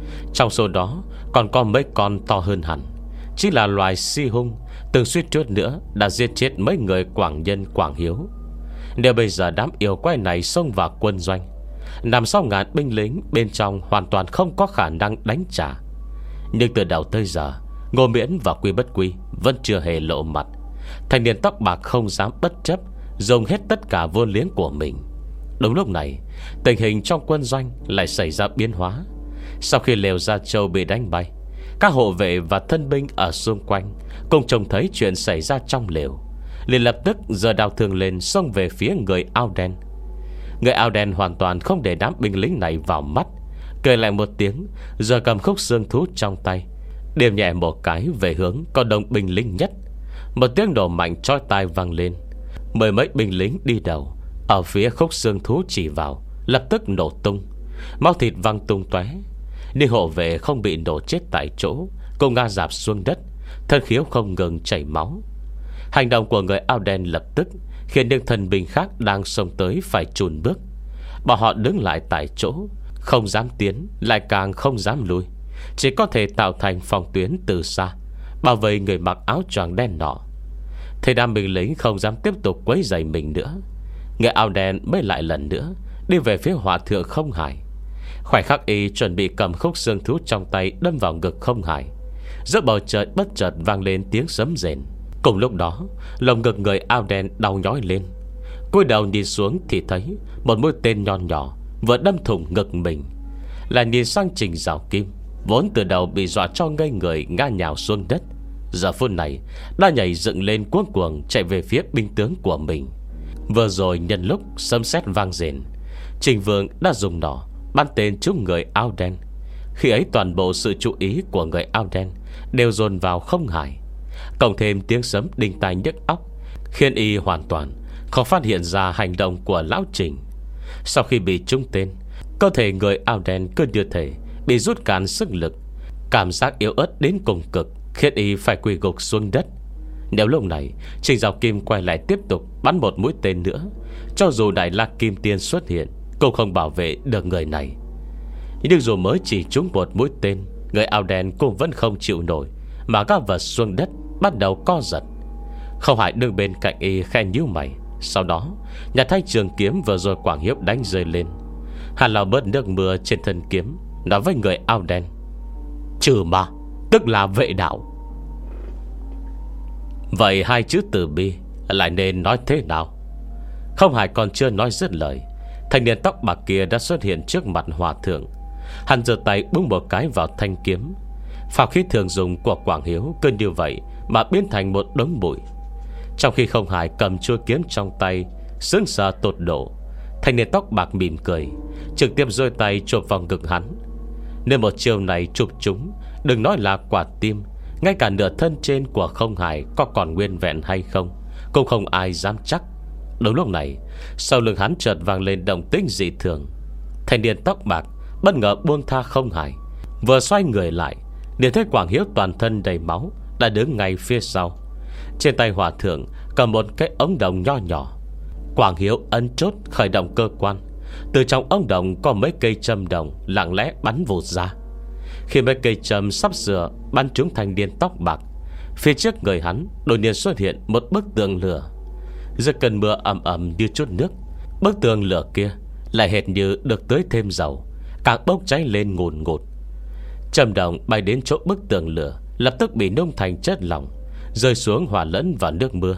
Trong số đó còn có mấy con to hơn hẳn, chính là loài si hung, từng suýt chút nữa đã giết chết mấy người Quảng Nhân Quảng Hiếu. Nếu bây giờ đám yêu quái này xông vào quân doanh, nằm sau ngàn binh lính bên trong hoàn toàn không có khả năng đánh trả. Nhưng từ đầu tới giờ, Ngô Miễn và Quy Bất Quy vẫn chưa hề lộ mặt. Thanh niên tóc bạc không dám bất chấp, dùng hết tất cả vô liếng của mình. Đúng lúc này, tình hình trong quân doanh lại xảy ra biến hóa. Sau khi lều Gia Châu bị đánh bay, các hộ vệ và thân binh ở xung quanh cùng trông thấy chuyện xảy ra trong lều, liền lập tức giơ đao thương lên, xông về phía người áo đen. Người áo đen hoàn toàn không để đám binh lính này vào mắt, cười lại một tiếng, giờ cầm khúc xương thú trong tay, điểm nhẹ một cái về hướng có đông binh lính nhất. Một tiếng nổ mạnh chói tai vang lên. Mười mấy binh lính đi đầu ở phía khúc xương thú chỉ vào lập tức nổ tung, máu thịt văng tung tóe. Nhưng hộ vệ không bị nổ chết tại chỗ, cùng ngã rạp xuống đất, thân khiếu không ngừng chảy máu. Hành động của người áo đen lập tức khiến những thân binh khác đang xông tới phải chùn bước. Bọn họ đứng lại tại chỗ, không dám tiến, lại càng không dám lui, chỉ có thể tạo thành phòng tuyến từ xa, bảo vệ người mặc áo choàng đen nọ. Thế đám binh lính không dám tiếp tục quấy rầy mình nữa, người áo đen mới lại lần nữa đi về phía Hòa thượng Không Hải. Khoảnh khắc y chuẩn bị cầm khúc xương thú trong tay đâm vào ngực Không Hải, giữa bầu trời bất chợt vang lên tiếng sấm rền. Cùng lúc đó, lồng ngực người áo đen đau nhói lên. Cúi đầu nhìn xuống thì thấy một mũi tên nhọn nhỏ vừa đâm thủng ngực mình. Là nhìn sang Trình Giảo Kim, vốn từ đầu bị dọa cho ngây người ngã nhào xuống đất, giờ phút này đã nhảy dựng lên cuống cuồng chạy về phía binh tướng của mình. Vừa rồi nhân lúc sấm sét vang rền, Trình Vương đã dùng nỏ bắn tên trúng người áo đen. Khi ấy toàn bộ sự chú ý của người áo đen đều dồn vào Không Hải, cộng thêm tiếng sấm đinh tai nhức óc, khiến y hoàn toàn không phát hiện ra hành động của lão Trình. Sau khi bị trúng tên, cơ thể người áo đen cứ như thể bị rút cạn sức lực, cảm giác yếu ớt đến cùng cực, khiến y phải quỳ gục xuống đất. Nếu lúc này Trình Giảo Kim quay lại tiếp tục bắn một mũi tên nữa, cho dù Đại La Kim Tiên xuất hiện cũng không bảo vệ được người này. Nhưng dù mới chỉ trúng một mũi tên, người áo đen cũng vẫn không chịu nổi, mà gác vật xuống đất bắt đầu co giật. Không Hải đứng bên cạnh y khe nhíu mày, sau đó nhặt thanh trường kiếm vừa rồi Quảng Hiếu đánh rơi lên. Hắn lau bớt nước mưa trên thân kiếm, nói với người áo đen: "Trừ ma, tức là vệ đạo." Vậy hai chữ từ bi lại nên nói thế nào? Không Hải còn chưa nói dứt lời, thanh niên tóc bạc kia đã xuất hiện trước mặt Hòa thượng. Hắn giơ tay búng một cái vào thanh kiếm. Pháp khí thường dùng của Quảng Hiếu cứ như vậy mà biến thành một đống bụi. Trong khi Không Hải cầm chuôi kiếm trong tay, sững sờ tột độ, thanh niên tóc bạc mỉm cười, trực tiếp giơ tay chộp vào ngực hắn. Nếu một chiều này chụp chúng, đừng nói là quả tim, ngay cả nửa thân trên của Không Hải có còn nguyên vẹn hay không cũng không ai dám chắc. Đúng lúc này, sau lưng hắn chợt vang lên động tĩnh dị thường. Thanh niên tóc bạc bất ngờ buông tha Không Hải, vừa xoay người lại liền thấy Quảng Hiếu toàn thân đầy máu đã đứng ngay phía sau. Trên tay Hòa thượng cầm một cái ống đồng nho nhỏ. Quảng Hiếu ấn chốt khởi động cơ quan. Từ trong ống đồng có mấy cây châm đồng lặng lẽ bắn vụt ra. Khi mấy cây châm sắp sửa bắn trúng thanh niên tóc bạc, phía trước người hắn đột nhiên xuất hiện một bức tường lửa. Giữa cơn mưa ầm ầm như chút nước, bức tường lửa kia lại hệt như được tưới thêm dầu, càng bốc cháy lên ngùn ngụt. Châm đồng bay đến chỗ bức tường lửa, lập tức bị nung thành chất lỏng, rơi xuống hòa lẫn vào nước mưa.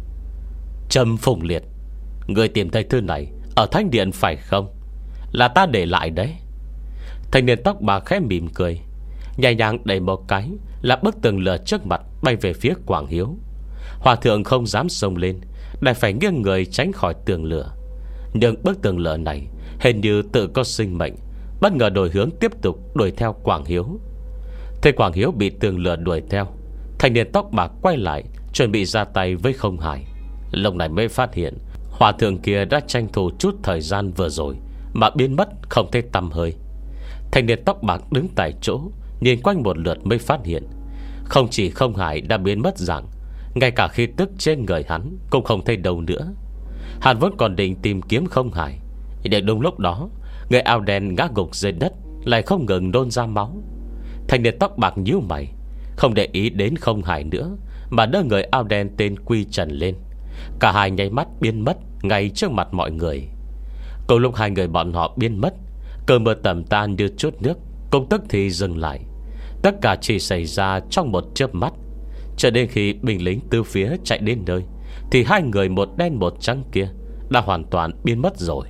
Trầm Phùng Liệt, người tìm thấy thư này ở thánh điện phải không? Là ta để lại đấy. Thanh niên tóc bạc khẽ mỉm cười, nhẹ nhàng đẩy một cái là bức tường lửa trước mặt bay về phía Quảng Hiếu. Hòa thượng không dám xông lên, lại phải nghiêng người tránh khỏi tường lửa. Nhưng bức tường lửa này hình như tự có sinh mệnh, bất ngờ đổi hướng tiếp tục đuổi theo Quảng Hiếu. Thấy Quảng Hiếu bị tường lửa đuổi theo, thanh niên tóc bạc quay lại chuẩn bị ra tay với Không Hải. Lúc này mới phát hiện hòa thượng kia đã tranh thủ chút thời gian vừa rồi mà biến mất không thấy tăm hơi. Thanh niên tóc bạc đứng tại chỗ nhìn quanh một lượt mới phát hiện, không chỉ Không Hải đã biến mất dạng, ngay cả khí tức trên người hắn cũng không thấy đâu nữa. Hắn vẫn còn định tìm kiếm Không Hải, nhưng đúng lúc đó người áo đen ngã gục dưới đất, lại không ngừng nôn ra máu. Thanh niên tóc bạc nhíu mày, không để ý đến Không Hải nữa, mà đỡ người áo đen tên Quy Trần lên. Cả hai nháy mắt biến mất ngay trước mặt mọi người. Cùng lúc hai người bọn họ biến mất, cơn mưa tầm tan như chút nước cũng tức thì dừng lại. Tất cả chỉ xảy ra trong một chớp mắt. Cho đến khi binh lính từ phía chạy đến nơi, thì hai người một đen một trắng kia đã hoàn toàn biến mất rồi.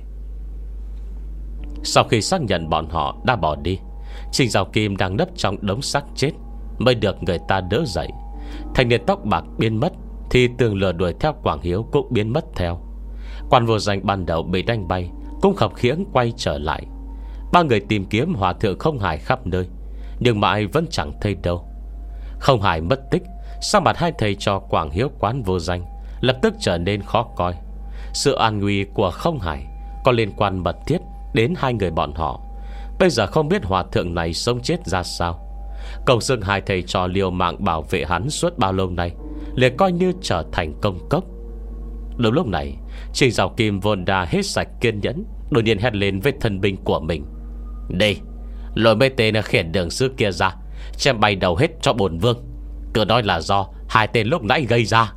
Sau khi xác nhận bọn họ đã bỏ đi, Trình Giảo Kim đang nấp trong đống xác chết mới được người ta đỡ dậy. Thanh niên tóc bạc biến mất, thì tường lửa đuổi theo Quảng Hiếu cũng biến mất theo. Quan vô danh ban đầu bị đánh bay cũng khập khiễng quay trở lại. Ba người tìm kiếm hòa thượng Không Hải khắp nơi, nhưng mãi vẫn chẳng thấy đâu. Không Hải mất tích, sắc mặt hai thầy trò Quảng Hiếu Quán vô danh lập tức trở nên khó coi. Sự an nguy của Không Hải có liên quan mật thiết đến hai người bọn họ. Bây giờ không biết hòa thượng này sống chết ra sao. Cộng dưng hai thầy trò liều mạng bảo vệ hắn suốt bao lâu nay liền coi như trở thành công cốc. Đúng lúc này, Trình Giảo Kim vốn đã hết sạch kiên nhẫn, đột nhiên hét lên với thân binh của mình: "Đi, lôi mấy tên khiển đường sư kia ra, chém bay đầu hết cho bổn vương. Cứ nói là do hai tên lúc nãy gây ra."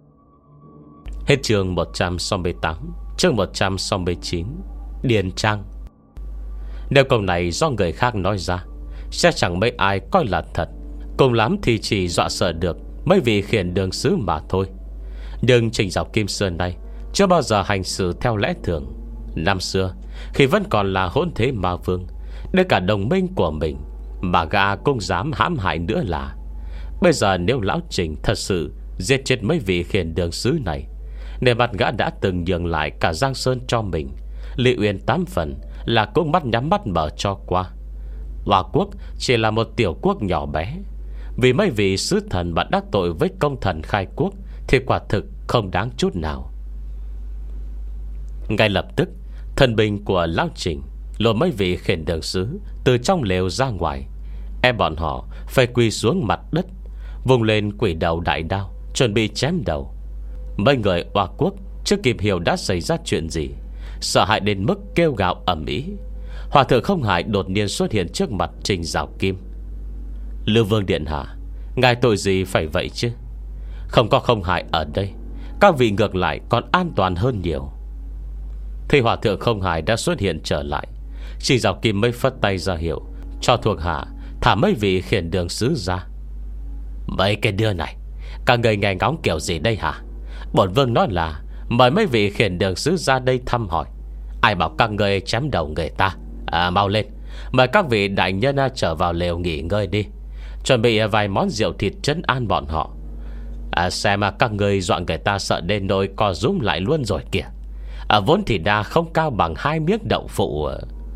Hết chương một trăm sáu mươi tám. Chương một trăm sáu mươi chín. Điền Trang. Nếu câu này do người khác nói ra, sẽ chẳng mấy ai coi là thật. Cùng lắm thì chỉ dọa sợ được mấy vị khiển đường sứ mà thôi. Nhưng Trình Giảo Kim Sơn này chưa bao giờ hành xử theo lẽ thường. Năm xưa, khi vẫn còn là hỗn thế ma vương, đến cả đồng minh của mình mà gã cũng dám hãm hại nữa là. Bây giờ nếu lão Trình thật sự giết chết mấy vị khiển đường sứ này, nề mặt gã đã từng nhường lại cả Giang Sơn cho mình, Lý Uyên tám phần là cũng mắt nhắm mắt mở cho qua. Hoa quốc chỉ là một tiểu quốc nhỏ bé, vì mấy vị sứ thần mà đắc tội với công thần khai quốc thì quả thực không đáng chút nào. Ngay lập tức, thần binh của lão Trình lôi mấy vị khiển đường sứ từ trong lều ra ngoài, ép bọn họ phải quỳ xuống mặt đất, vùng lên quỷ đầu đại đao, chuẩn bị chém đầu. Mấy người Hoa quốc chưa kịp hiểu đã xảy ra chuyện gì, sợ hãi đến mức kêu gào ầm ĩ. Hòa thượng Không Hải đột nhiên xuất hiện trước mặt Trình Giảo Kim. "Lưu Vương điện hạ, ngài tội gì phải vậy chứ? Không có Không Hải ở đây, các vị ngược lại còn an toàn hơn nhiều." Thì hòa thượng Không Hải đã xuất hiện trở lại, Trình Giảo Kim mới phất tay ra hiệu cho thuộc hạ thả mấy vị khiển đường sứ ra. "Mấy cái đứa này, các người nghe ngóng kiểu gì đây hả? Bổn vương nói là mời mấy vị khiển đường sứ ra đây thăm hỏi. Ai bảo các người chém đầu người ta? À, mau lên, mời các vị đại nhân trở vào lều nghỉ ngơi đi, chuẩn bị vài món rượu thịt trấn an bọn họ. À, xem mà các người dọa người ta sợ đến nỗi co rúm lại luôn rồi kìa. À, vốn thì đa không cao bằng hai miếng đậu phụ."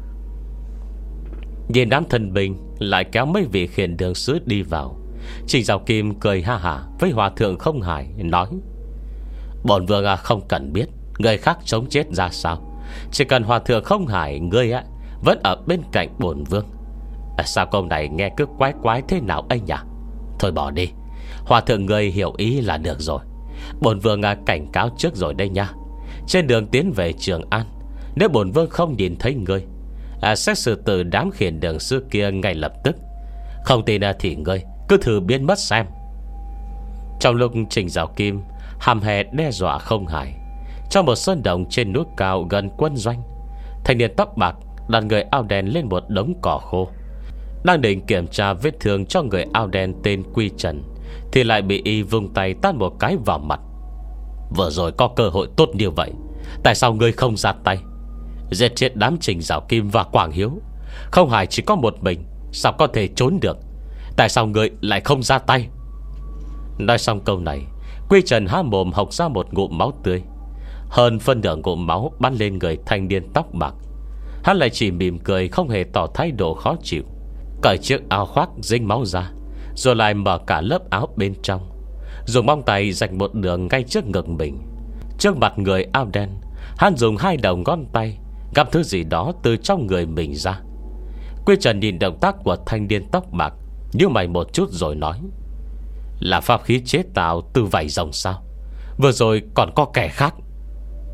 Nhìn đám thân binh lại kéo mấy vị khiển đường sứ đi vào, Trình Giảo Kim cười ha hả với hòa thượng Không Hải, nói: "Bổn vương à, không cần biết người khác sống chết ra sao, chỉ cần hòa thượng Không Hải ngươi á vẫn ở bên cạnh bổn vương." À, sao câu này nghe cứ quái quái thế nào anh nhỉ? Thôi bỏ đi, hòa thượng ngươi hiểu ý là được rồi. Bổn vương à, cảnh cáo trước rồi đây nha. Trên đường tiến về Trường An, nếu bổn vương không nhìn thấy ngươi, à, sẽ xử tử đám khiển đường sư kia ngay lập tức. Không tin à, thì ngươi cứ thử biến mất xem. Trong lúc Trình Giảo Kim hàm hè đe dọa Không Hải, trong một sơn động trên núi cao gần quân doanh, thanh niên tóc bạc đặt người áo đen lên một đống cỏ khô, đang định kiểm tra vết thương cho người áo đen tên Quy Trần, thì lại bị y vung tay tát một cái vào mặt. "Vừa rồi có cơ hội tốt như vậy, tại sao ngươi không ra tay giết chết đám Trình Giảo Kim và Quảng Hiếu? Không Hải chỉ có một mình, sao có thể trốn được? Tại sao ngươi lại không ra tay?" Nói xong câu này, Quy Trần há mồm hộc ra một ngụm máu tươi. Hơn phân nửa ngụm máu bắn lên người thanh niên tóc bạc. Hắn lại chỉ mỉm cười, không hề tỏ thái độ khó chịu, cởi chiếc áo khoác dính máu ra, rồi lại mở cả lớp áo bên trong, dùng móng tay rạch một đường ngay trước ngực mình. Trước mặt người áo đen, hắn dùng hai đầu ngón tay gắp thứ gì đó từ trong người mình ra. Quy Trần nhìn động tác của thanh niên tóc bạc, nhíu mày một chút rồi nói: "Là pháp khí chế tạo từ vảy rồng sao? Vừa rồi còn có kẻ khác."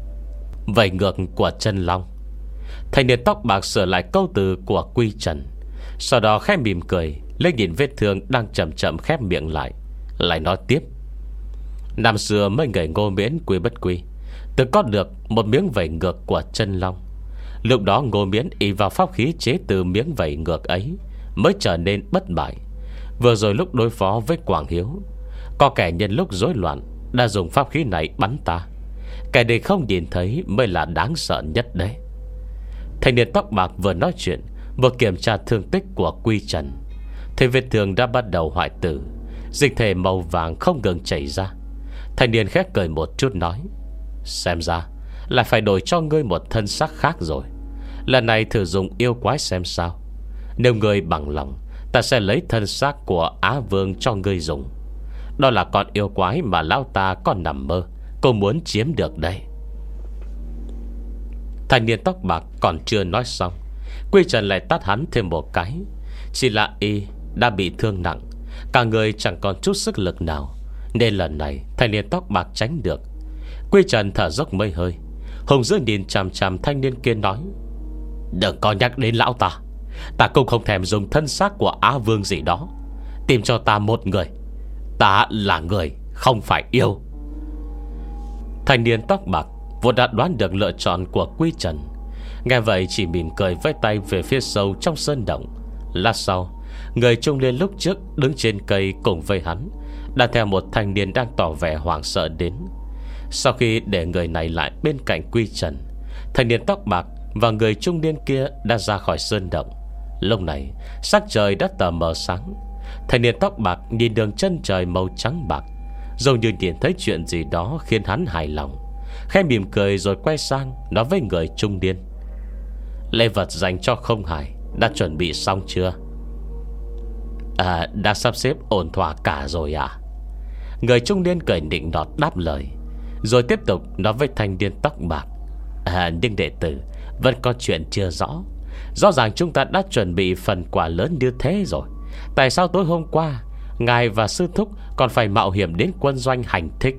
"Vảy ngược của chân long." Thanh niên tóc bạc sửa lại câu từ của Quy Trần, Sau đó khẽ mỉm cười, lên nhìn vết thương đang chậm chậm khép miệng lại, lại nói tiếp: năm xưa mấy người Ngô Miễn Quy Bất Quy từng có được một miếng vảy ngược của chân long. Lúc đó Ngô Miễn ỷ vào pháp khí chế từ miếng vảy ngược ấy mới trở nên bất bại. Vừa rồi lúc đối phó với Quảng Hiếu, có kẻ nhân lúc rối loạn đã dùng pháp khí này bắn ta. Kẻ này không nhìn thấy mới là đáng sợ nhất đấy. Thanh niên tóc bạc vừa nói chuyện, vừa kiểm tra thương tích của Quy Trần. Thấy vết thương đã bắt đầu hoại tử, dịch thể màu vàng không ngừng chảy ra. Thanh niên khẽ cười một chút nói: xem ra lại phải đổi cho ngươi một thân xác khác rồi. Lần này thử dùng yêu quái xem sao. Nếu ngươi bằng lòng, ta sẽ lấy thân xác của Á Vương cho ngươi dùng. Đó là con yêu quái mà lão ta còn nằm mơ cô muốn chiếm được đây. Thanh niên tóc bạc còn chưa nói xong, Quy Trần lại tát hắn thêm một cái. Chỉ là y đã bị thương nặng, cả người chẳng còn chút sức lực nào, nên lần này thanh niên tóc bạc tránh được. Quy Trần thở dốc mấy hơi, hùng dữ nhìn chằm chằm thanh niên kia nói: đừng có nhắc đến lão ta. Ta cũng không thèm dùng thân xác của Á Vương gì đó. Tìm cho ta một người. Ta là người, không phải yêu. Thanh niên tóc bạc vốn đã đoán được lựa chọn của Quy Trần, nghe vậy chỉ mỉm cười với tay về phía sâu trong sơn động. Lát sau, người trung niên lúc trước đứng trên cây cùng với hắn đã theo một thanh niên đang tỏ vẻ hoảng sợ đến. Sau khi để người này lại bên cạnh Quy Trần, thanh niên tóc bạc và người trung niên kia đã ra khỏi sơn động. Lúc này sắc trời đã tờ mờ sáng. Thanh niên tóc bạc nhìn đường chân trời màu trắng bạc, dường như nhìn thấy chuyện gì đó khiến hắn hài lòng, khẽ mỉm cười rồi quay sang nói với người trung niên: lễ vật dành cho Không Hải đã chuẩn bị xong chưa? À, đã sắp xếp ổn thỏa cả rồi à? Người trung niên cười nịnh nọt đáp lời, rồi tiếp tục nói với thanh niên tóc bạc: À, nhưng đệ tử vẫn có chuyện chưa rõ. Rõ ràng chúng ta đã chuẩn bị phần quà lớn như thế rồi, tại sao tối hôm qua ngài và sư thúc còn phải mạo hiểm đến quân doanh hành thích?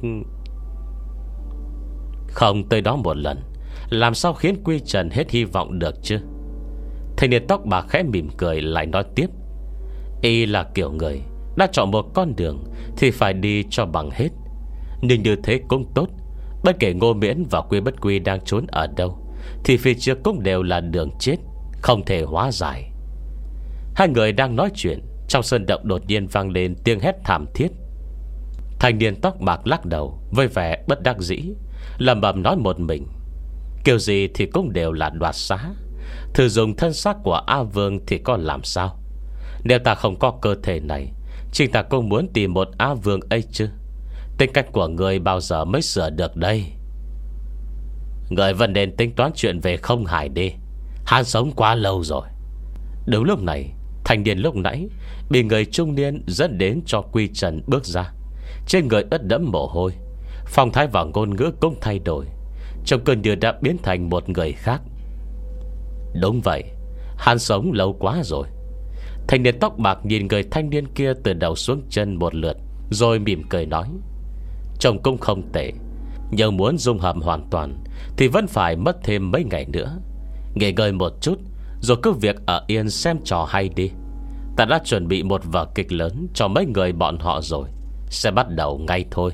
Không tới đó một lần, làm sao khiến Quy Trần hết hy vọng được chứ? Thanh niên tóc bạc khẽ mỉm cười lại nói tiếp: y là kiểu người đã chọn một con đường thì phải đi cho bằng hết. Nhưng như thế cũng tốt. Bất kể Ngô Miễn và Quy Bất Quy đang trốn ở đâu thì phía trước cũng đều là đường chết, không thể hóa giải. Hai người đang nói chuyện, trong sơn động đột nhiên vang lên tiếng hét thảm thiết. Thanh niên tóc bạc lắc đầu với vẻ bất đắc dĩ, lẩm bẩm nói một mình: kiểu gì thì cũng đều là đoạt xá. Thử dùng thân xác của A Vương thì có làm sao? Nếu ta không có cơ thể này, chính ta cũng muốn tìm một A Vương ấy chứ. Tính cách của người bao giờ mới sửa được đây? Người vẫn nên tính toán chuyện về Không Hải đi. Hắn sống quá lâu rồi. Đúng lúc này, thanh niên lúc nãy bị người trung niên dẫn đến cho Quy Trần bước ra. Trên người ướt đẫm mồ hôi, phong thái và ngôn ngữ cũng thay đổi, trông cơn như đã biến thành một người khác. Đúng vậy, hắn sống lâu quá rồi. Thanh niên tóc bạc nhìn người thanh niên kia từ đầu xuống chân một lượt, rồi mỉm cười nói: trông cũng không tệ, nhưng muốn dung hợp hoàn toàn thì vẫn phải mất thêm mấy ngày nữa. Nghỉ ngơi một chút rồi cứ việc ở yên xem trò hay đi. Ta đã chuẩn bị một vở kịch lớn cho mấy người bọn họ rồi, sẽ bắt đầu ngay thôi.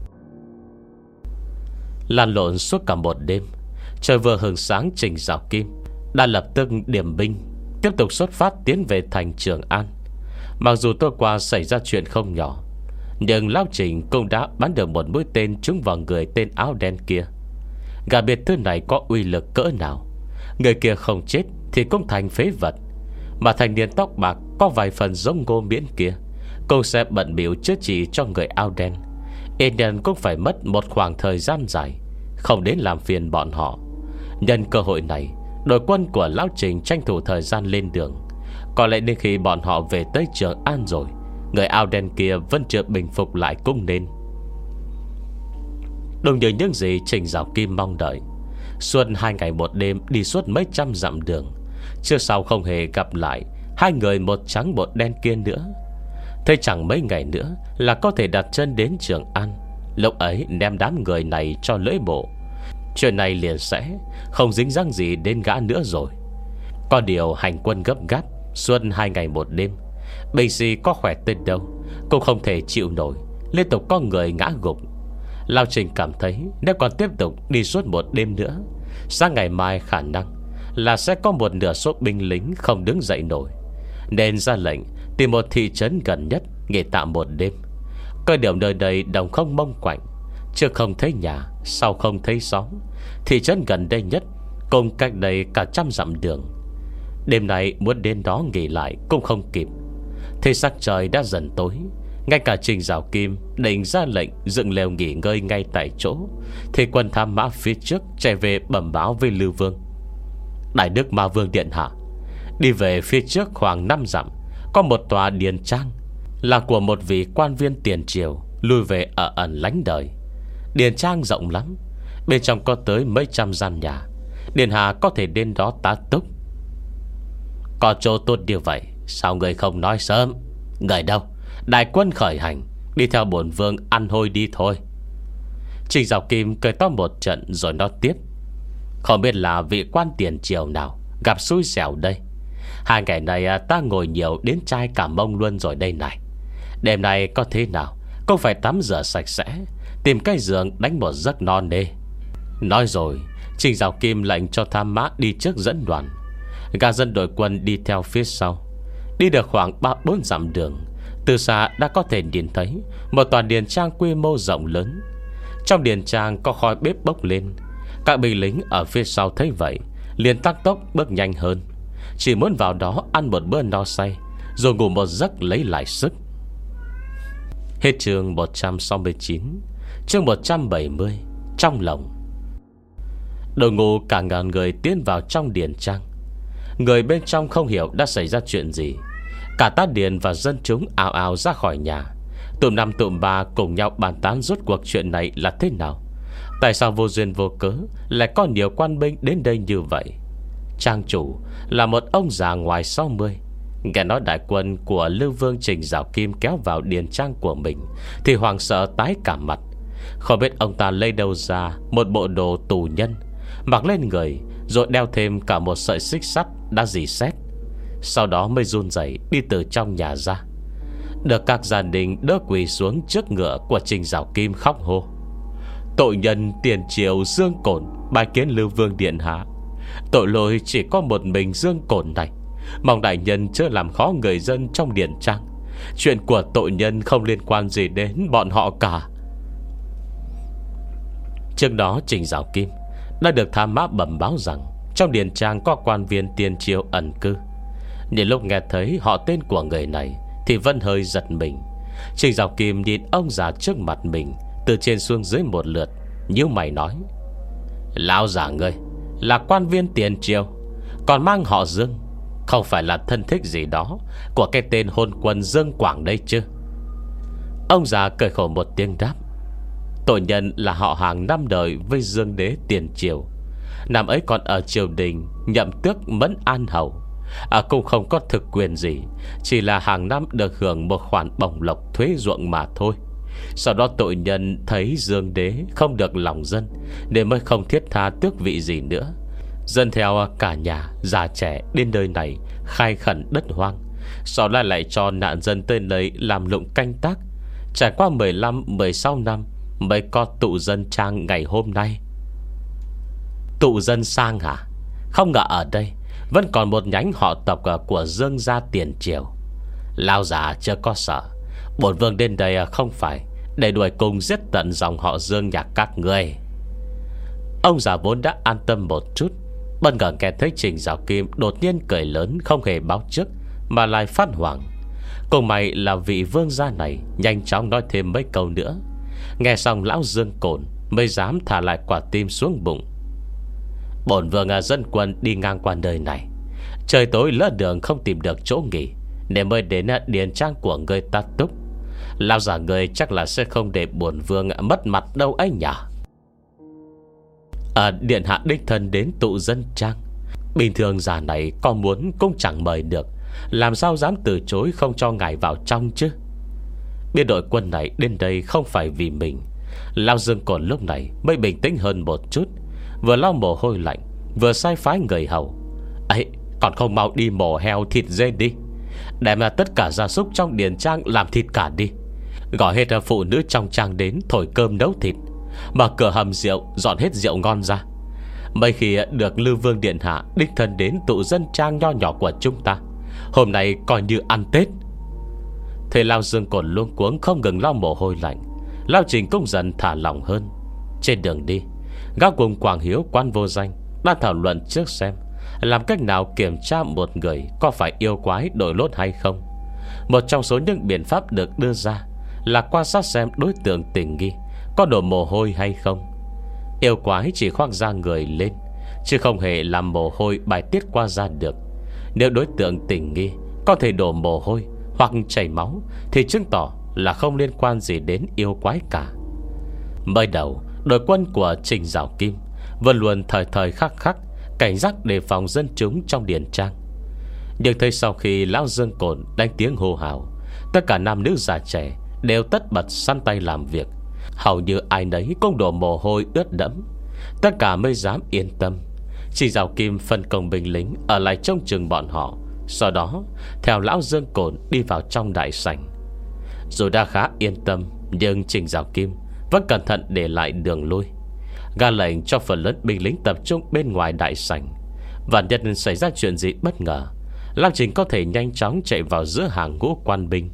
Lan lộn suốt cả một đêm, trời vừa hừng sáng, Trình Giảo Kim đã lập tức điểm binh, tiếp tục xuất phát tiến về thành Trường An. Mặc dù tối qua xảy ra chuyện không nhỏ, nhưng Lão Trình cũng đã bắn được một mũi tên trúng vào người tên áo đen kia. Gã biệt thư này có uy lực cỡ nào, người kia không chết thì cũng thành phế vật. Mà thanh niên tóc bạc có vài phần giống Ngô Miễn kia, cô sẽ bận bịu chữa trị cho người áo đen. Yên nhân cũng phải mất một khoảng thời gian dài, không đến làm phiền bọn họ. Nhân cơ hội này, đội quân của Lão Trình tranh thủ thời gian lên đường. Có lẽ đến khi bọn họ về tới Trường An rồi, người áo đen kia vẫn chưa bình phục lại cũng nên. Đúng như những gì Trình Giảo Kim mong đợi, suốt hai ngày một đêm đi suốt mấy trăm dặm đường, chưa sau không hề gặp lại hai người một trắng một đen kia nữa. Thế chẳng mấy ngày nữa là có thể đặt chân đến Trường An. Lúc ấy đem đám người này cho lưỡi bộ, chuyện này liền sẽ không dính dáng gì đến gã nữa rồi. Có điều hành quân gấp gáp Suốt hai ngày một đêm, binh sĩ có khỏe tên đâu cũng không thể chịu nổi, liên tục có người ngã gục. Lão Trình cảm thấy nếu còn tiếp tục đi suốt một đêm nữa, sáng ngày mai khả năng là sẽ có một nửa số binh lính không đứng dậy nổi, nên ra lệnh tìm một thị trấn gần nhất nghỉ tạm một đêm. Coi điều nơi đây đồng không mông quạnh, trước không thấy nhà, sau không thấy xóm. Thị trấn gần đây nhất cùng cách đây cả trăm dặm đường. Đêm nay muốn đến đó nghỉ lại cũng không kịp. Thế sắc trời đã dần tối, ngay cả Trình Giảo Kim định ra lệnh dựng lều nghỉ ngơi ngay tại chỗ, thì quân tham mã phía trước chạy về bẩm báo với Lưu Vương: Đại đức Ma Vương điện hạ, đi về phía trước khoảng năm dặm có một tòa điền trang, là của một vị quan viên tiền triều lui về ở ẩn lánh đời. Điền trang rộng lắm, bên trong có tới mấy trăm gian nhà. Điện hạ có thể đến đó tá túc. Có chỗ tốt như vậy, sao người không nói sớm? Người đâu? Đại quân khởi hành, đi theo bổn vương ăn hôi đi thôi. Trình Giảo Kim cười to một trận rồi nói tiếp: Không biết là vị quan tiền triều nào gặp xui xẻo đây. Hai ngày này ta ngồi nhiều đến chai cả mông luôn rồi đây này. Đêm nay có thế nào cũng phải tắm rửa sạch sẽ, tìm cái giường đánh một giấc non nê. Nói rồi, Trình Giảo Kim lệnh cho tham mã đi trước dẫn đoàn, gã dân đội quân đi theo phía sau. Đi được khoảng ba bốn dặm đường, từ xa đã có thể nhìn thấy một tòa điền trang quy mô rộng lớn. Trong điền trang có khói bếp bốc lên. Các binh lính ở phía sau thấy vậy liền tăng tốc bước nhanh hơn, chỉ muốn vào đó ăn một bữa no say rồi ngủ một giấc lấy lại sức. Hết chương một trăm sáu mươi chín. Chương một trăm bảy mươi. Trong lòng. Đội ngũ cả ngàn người tiến vào trong điền trang. Người bên trong không hiểu đã xảy ra chuyện gì. Cả tá điền và dân chúng ào ào ra khỏi nhà, tụm năm tụm ba cùng nhau bàn tán rốt cuộc chuyện này là thế nào. Tại sao vô duyên vô cớ lại có nhiều quan binh đến đây như vậy? Trang chủ là một ông già ngoài sáu mươi, nghe nói đại quân của Lưu Vương Trình Giảo Kim kéo vào điền trang của mình thì hoàng sợ tái cả mặt. Không biết ông ta lấy đâu ra một bộ đồ tù nhân, mặc lên người rồi đeo thêm cả một sợi xích sắt đã rỉ sét. Sau đó mới run rẩy đi từ trong nhà ra, được các gia đình đỡ quỳ xuống trước ngựa của Trình Giảo Kim khóc hô: Tội nhân tiền triều Dương Cổn bái kiến Lưu Vương điện hạ. Tội lỗi chỉ có một mình Dương Cổn này, mong đại nhân chớ làm khó người dân trong điền trang. Chuyện của tội nhân không liên quan gì đến bọn họ cả. Trước đó Trình Giảo Kim đã được tham mã bẩm báo rằng trong điền trang có quan viên tiền triều ẩn cư. Nhìn lúc nghe thấy họ tên của người này thì vẫn hơi giật mình. Trình Giảo Kim nhìn ông già trước mặt mình từ trên xuống dưới một lượt, nhíu mày nói: Lão già ngươi là quan viên tiền triều, còn mang họ Dương, không phải là thân thích gì đó của cái tên hôn quân Dương Quảng đây chứ? Ông già cười khổ một tiếng đáp: Tội nhân là họ hàng năm đời với Dương đế tiền triều. Năm ấy còn ở triều đình nhậm tước Mẫn An hầu, à, cũng không có thực quyền gì, chỉ là hàng năm được hưởng một khoản bổng lộc thuế ruộng mà thôi. Sau đó tội nhân thấy Dương đế không được lòng dân, nên mới không thiết tha tước vị gì nữa, dân theo cả nhà già trẻ đến nơi này khai khẩn đất hoang. Sau đó lại cho nạn dân tới đây làm lụng canh tác. Trải qua mười lăm mười sáu năm mới có tụ dân trang ngày hôm nay. Tụ dân sang hả? Không ngờ ở đây vẫn còn một nhánh họ tộc của Dương gia tiền triều. Lao già chưa có sợ, bổn vương đến đây không phải để đuổi cùng giết tận dòng họ Dương nhà các ngươi. Ông già vốn đã an tâm một chút, bất ngờ nghe thấy Trình Giảo Kim đột nhiên cười lớn, không hề báo trước mà lại phát hoảng. Cùng mày là vị vương gia này nhanh chóng nói thêm mấy câu nữa. Nghe xong lão Dương Cổn mới dám thả lại quả tim xuống bụng. Bổn vương dẫn quân đi ngang qua nơi này, trời tối lỡ đường không tìm được chỗ nghỉ, nên mới đến điền trang của người ta túc. Lão già người chắc là sẽ không để bổn vương mất mặt đâu ấy nhỉ? À, điện hạ đích thân đến tụ dân trang, bình thường già này có muốn cũng chẳng mời được, làm sao dám từ chối không cho ngài vào trong chứ? Biết đội quân này đến đây không phải vì mình, Lão Dương Cổn lúc này mới bình tĩnh hơn một chút, vừa lau mồ hôi lạnh vừa sai phái người hầu: Ấy, Còn không mau đi mổ heo thịt dê đi, đem là tất cả gia súc trong điền trang làm thịt cả đi. Gọi hết phụ nữ trong trang đến thổi cơm nấu thịt, mở cửa hầm rượu dọn hết rượu ngon ra. Mấy khi được Lư Vương điện hạ đích thân đến tụ dân trang nho nhỏ của chúng ta, hôm nay coi như ăn Tết. Thầy Lao Dương Cổn luống cuống không ngừng lau mồ hôi lạnh. Lao Trình cũng dần thả lỏng hơn. Trên đường đi, gã cùng Quảng Hiếu, Quan Vô Danh đang thảo luận trước xem làm cách nào kiểm tra một người có phải yêu quái đổi lốt hay không. Một trong số những biện pháp được đưa ra là quan sát xem đối tượng tình nghi có đổ mồ hôi hay không. Yêu quái chỉ khoác da người lên, chứ không hề làm mồ hôi bài tiết qua da được. Nếu đối tượng tình nghi có thể đổ mồ hôi hoặc chảy máu, thì chứng tỏ là không liên quan gì đến yêu quái cả. Mới đầu, đội quân của Trình Giảo Kim vẫn luôn thời thời khắc khắc cảnh giác đề phòng dân chúng trong điền trang. Nhưng thấy sau khi Lão Dương Cổn đánh tiếng hô hào, tất cả nam nữ già trẻ đều tất bật săn tay làm việc. Hầu như ai nấy cũng đổ mồ hôi ướt đẫm. Tất cả mới dám yên tâm. Chỉ Giảo Kim phân công binh lính ở lại trông chừng bọn họ, sau đó theo Lão Dương Cổn đi vào trong đại sảnh. Dù đã khá yên tâm, nhưng Trình Giảo Kim vẫn cẩn thận để lại đường lui. Ga lệnh cho phần lớn binh lính tập trung bên ngoài đại sảnh. Và nhân xảy ra chuyện gì bất ngờ, Lam Trình có thể nhanh chóng chạy vào giữa hàng ngũ quan binh.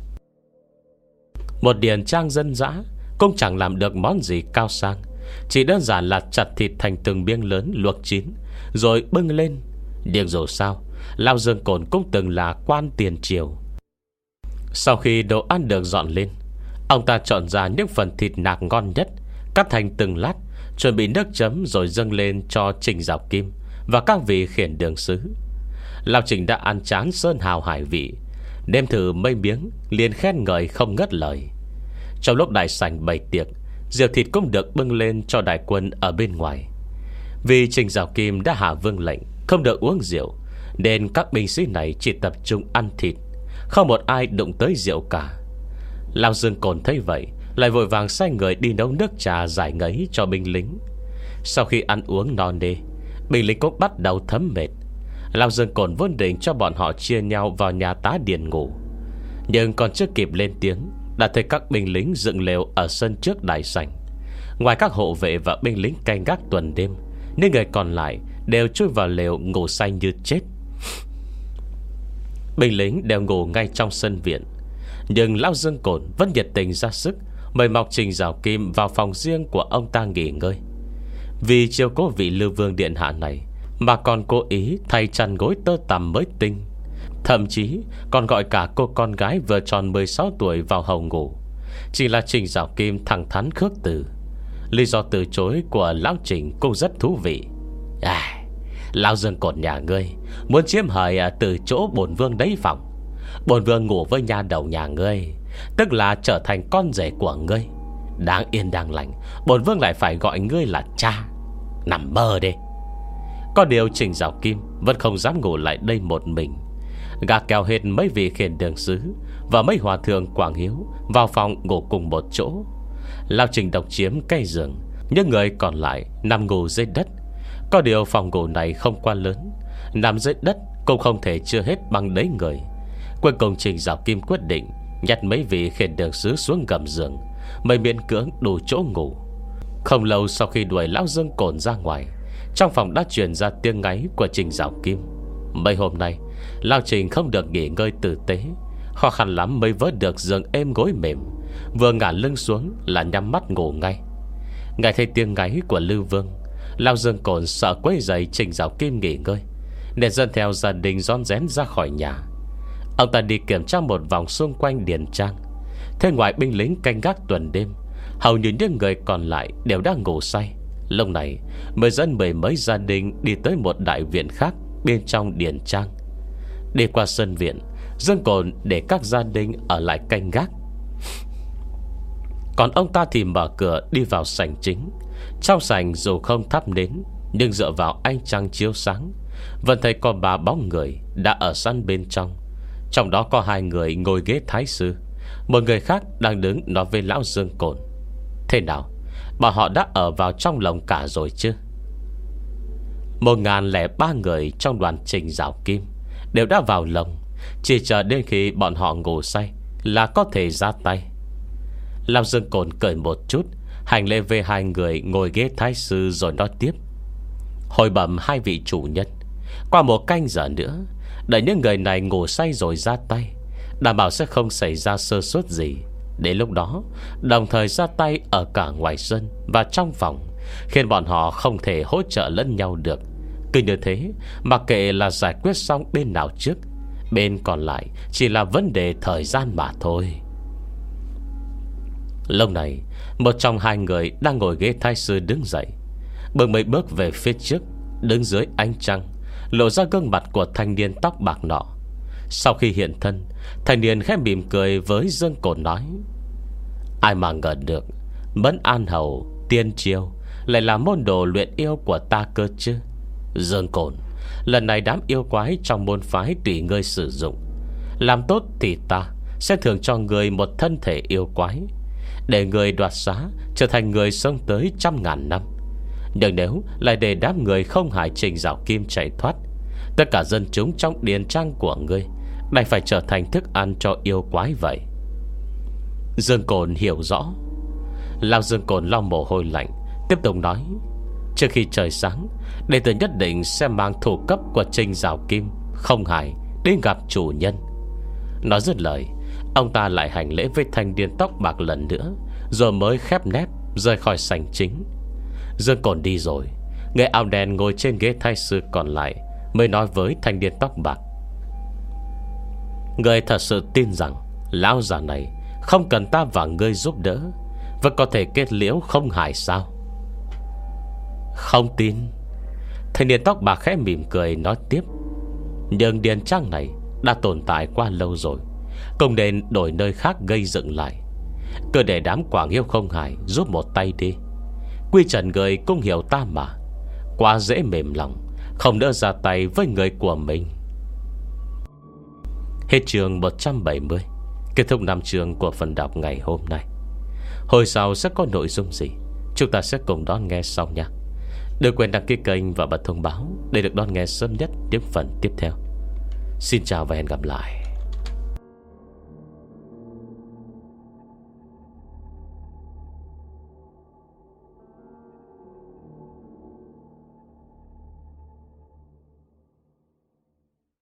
Một điền trang dân dã cũng chẳng làm được món gì cao sang, chỉ đơn giản là chặt thịt thành từng miếng lớn luộc chín rồi bưng lên. Nhưng dù sao, Lão Dương Cổn cũng từng là quan tiền triều. Sau khi đồ ăn được dọn lên, ông ta chọn ra những phần thịt nạc ngon nhất, cắt thành từng lát, chuẩn bị nước chấm rồi dâng lên cho Trình Giảo Kim và các vị khiển đường sứ. Lão Trình đã ăn chán sơn hào hải vị, nếm thử mấy miếng liền khen ngợi không ngớt lời. Trong lúc đại sảnh bày tiệc, rượu thịt cũng được bưng lên cho đại quân ở bên ngoài. Vì Trình Giảo Kim đã hạ vương lệnh không được uống rượu, nên các binh sĩ này chỉ tập trung ăn thịt, không một ai đụng tới rượu cả. Lão Dương Cổn thấy vậy, lại vội vàng sai người đi nấu nước trà giải ngấy cho binh lính. Sau khi ăn uống no nê, binh lính cũng bắt đầu thấm mệt. Lão Dương Cổn vốn định cho bọn họ chia nhau vào nhà tá điền ngủ, nhưng còn chưa kịp lên tiếng, đã thấy các binh lính dựng lều ở sân trước đại sảnh. Ngoài các hộ vệ và binh lính canh gác tuần đêm, những người còn lại đều chui vào lều ngủ say như chết. Binh lính đều ngủ ngay trong sân viện, nhưng Lão Dương Cổn vẫn nhiệt tình ra sức mời mọc Trình Giảo Kim vào phòng riêng của ông ta nghỉ ngơi. Vì chiều cố vị Lư Vương điện hạ này mà còn cố ý thay chăn gối tơ tằm mới tinh, thậm chí còn gọi cả cô con gái vừa tròn mười sáu tuổi vào hầu ngủ. Chỉ là Trình Giảo Kim thẳng thắn khước từ. Lý do từ chối của Lão Trình cũng rất thú vị. À, Lão Dương Cổn nhà ngươi muốn chiếm hời từ chỗ bổn vương đấy phòng. Bổn vương ngủ với nha đầu nhà ngươi, tức là trở thành con rể của ngươi. Đáng yên đáng lành, bổn vương lại phải gọi ngươi là cha. Nằm mơ đi. Có điều Trình Giảo Kim vẫn không dám ngủ lại đây một mình. Gã kéo hết mấy vị khiển đường sứ và mấy hòa thượng Quảng Hiếu vào phòng ngủ cùng một chỗ. Lão Trình độc chiếm cái giường, những người còn lại nằm ngủ dưới đất. Có điều phòng ngủ này không quá lớn, nằm dưới đất cũng không thể chưa hết bằng đấy người. Cuối cùng Trình Giảo Kim quyết định nhặt mấy vị khiển đường sứ xuống gầm giường, mới miễn cưỡng đủ chỗ ngủ. Không lâu sau khi đuổi Lão Dương Cổn ra ngoài, trong phòng đã truyền ra tiếng ngáy của Trình Giảo Kim. Mấy hôm nay Lão Trình không được nghỉ ngơi tử tế, khó khăn lắm mới vớt được giường êm gối mềm. Vừa ngả lưng xuống là nhắm mắt ngủ ngay. Nghe thấy tiếng ngáy của Lư Vương, Lão Dương Cổn sợ quấy rầy Trình Giảo Kim nghỉ ngơi, nên dẫn theo gia đình rón rén ra khỏi nhà. Ông ta đi kiểm tra một vòng xung quanh điền trang. Thế ngoài binh lính canh gác tuần đêm, hầu như những người còn lại đều đang ngủ say. Lúc này mới dẫn mười mấy gia đình đi tới một đại viện khác bên trong điền trang. Đi qua sân viện, Dương Cổn để các gia đình ở lại canh gác, còn ông ta thì mở cửa đi vào sảnh chính. Trong sảnh dù không thắp nến, nhưng dựa vào ánh trăng chiếu sáng, vẫn thấy có ba bóng người đã ở sẵn bên trong. Trong đó có hai người ngồi ghế thái sư, một người khác đang đứng nói với Lão Dương Cổn. Thế nào, bọn họ đã ở vào trong lòng cả rồi chứ? Một ngàn lẻ ba người trong đoàn Trình Giảo Kim đều đã vào lồng, chỉ chờ đến khi bọn họ ngủ say là có thể ra tay. Lão Dương Cổn cười một chút, hành lễ về hai người ngồi ghế thái sư rồi nói tiếp: Hồi bẩm hai vị chủ nhân, qua một canh giờ nữa, đợi những người này ngủ say rồi ra tay, đảm bảo sẽ không xảy ra sơ suất gì. Đến lúc đó đồng thời ra tay ở cả ngoài sân và trong phòng, khiến bọn họ không thể hỗ trợ lẫn nhau được. Cứ như thế, mặc kệ là giải quyết xong bên nào trước, bên còn lại chỉ là vấn đề thời gian mà thôi. Lúc này, một trong hai người đang ngồi ghế thái sư đứng dậy, bước mấy bước về phía trước, đứng dưới ánh trăng, lộ ra gương mặt của thanh niên tóc bạc nọ. Sau khi hiện thân, thanh niên khẽ mỉm cười với Dương Cổn nói: Ai mà ngờ được Mẫn An Hầu tiên triều lại là môn đồ luyện yêu của ta cơ chứ. Dương Cổn, lần này đám yêu quái trong môn phái tùy ngươi sử dụng, làm tốt thì ta sẽ thưởng cho ngươi một thân thể yêu quái, để người đoạt xá trở thành người sống tới trăm ngàn năm. Nhưng nếu lại để đám người không hại Trình Dạo Kim chạy thoát, tất cả dân chúng trong điền trang của ngươi đành phải trở thành thức ăn cho yêu quái vậy. Dương Cổn hiểu rõ. Lão Dương Cổn lau mồ hôi lạnh, tiếp tục nói: Trước khi trời sáng, đệ tử nhất định sẽ mang thủ cấp của Trình Dạo Kim không hại đến gặp chủ nhân. Nói dứt lời, ông ta lại hành lễ với thanh niên tóc bạc lần nữa, rồi mới khép nép rời khỏi sảnh chính. Dương Cổn đi rồi, người áo đen ngồi trên ghế thái sư còn lại mới nói với thanh niên tóc bạc: Người thật sự tin rằng lão già này không cần ta và ngươi giúp đỡ vẫn có thể kết liễu không hại sao? Không tin. Thanh niên tóc bạc khẽ mỉm cười nói tiếp: Nhưng điền trang này đã tồn tại qua lâu rồi, không nên đổi nơi khác gây dựng lại. Cứ để đám Quảng Yêu không hại giúp một tay đi. Quy Trần người cũng hiểu ta mà, quá dễ mềm lòng, không đỡ ra tay với người của mình. Hết chương một trăm bảy mươi. Kết thúc năm chương của phần đọc ngày hôm nay. Hồi sau sẽ có nội dung gì, chúng ta sẽ cùng đón nghe sau nha. Đừng quên đăng ký kênh và bật thông báo để được đón nghe sớm nhất những phần tiếp theo. Xin chào và hẹn gặp lại.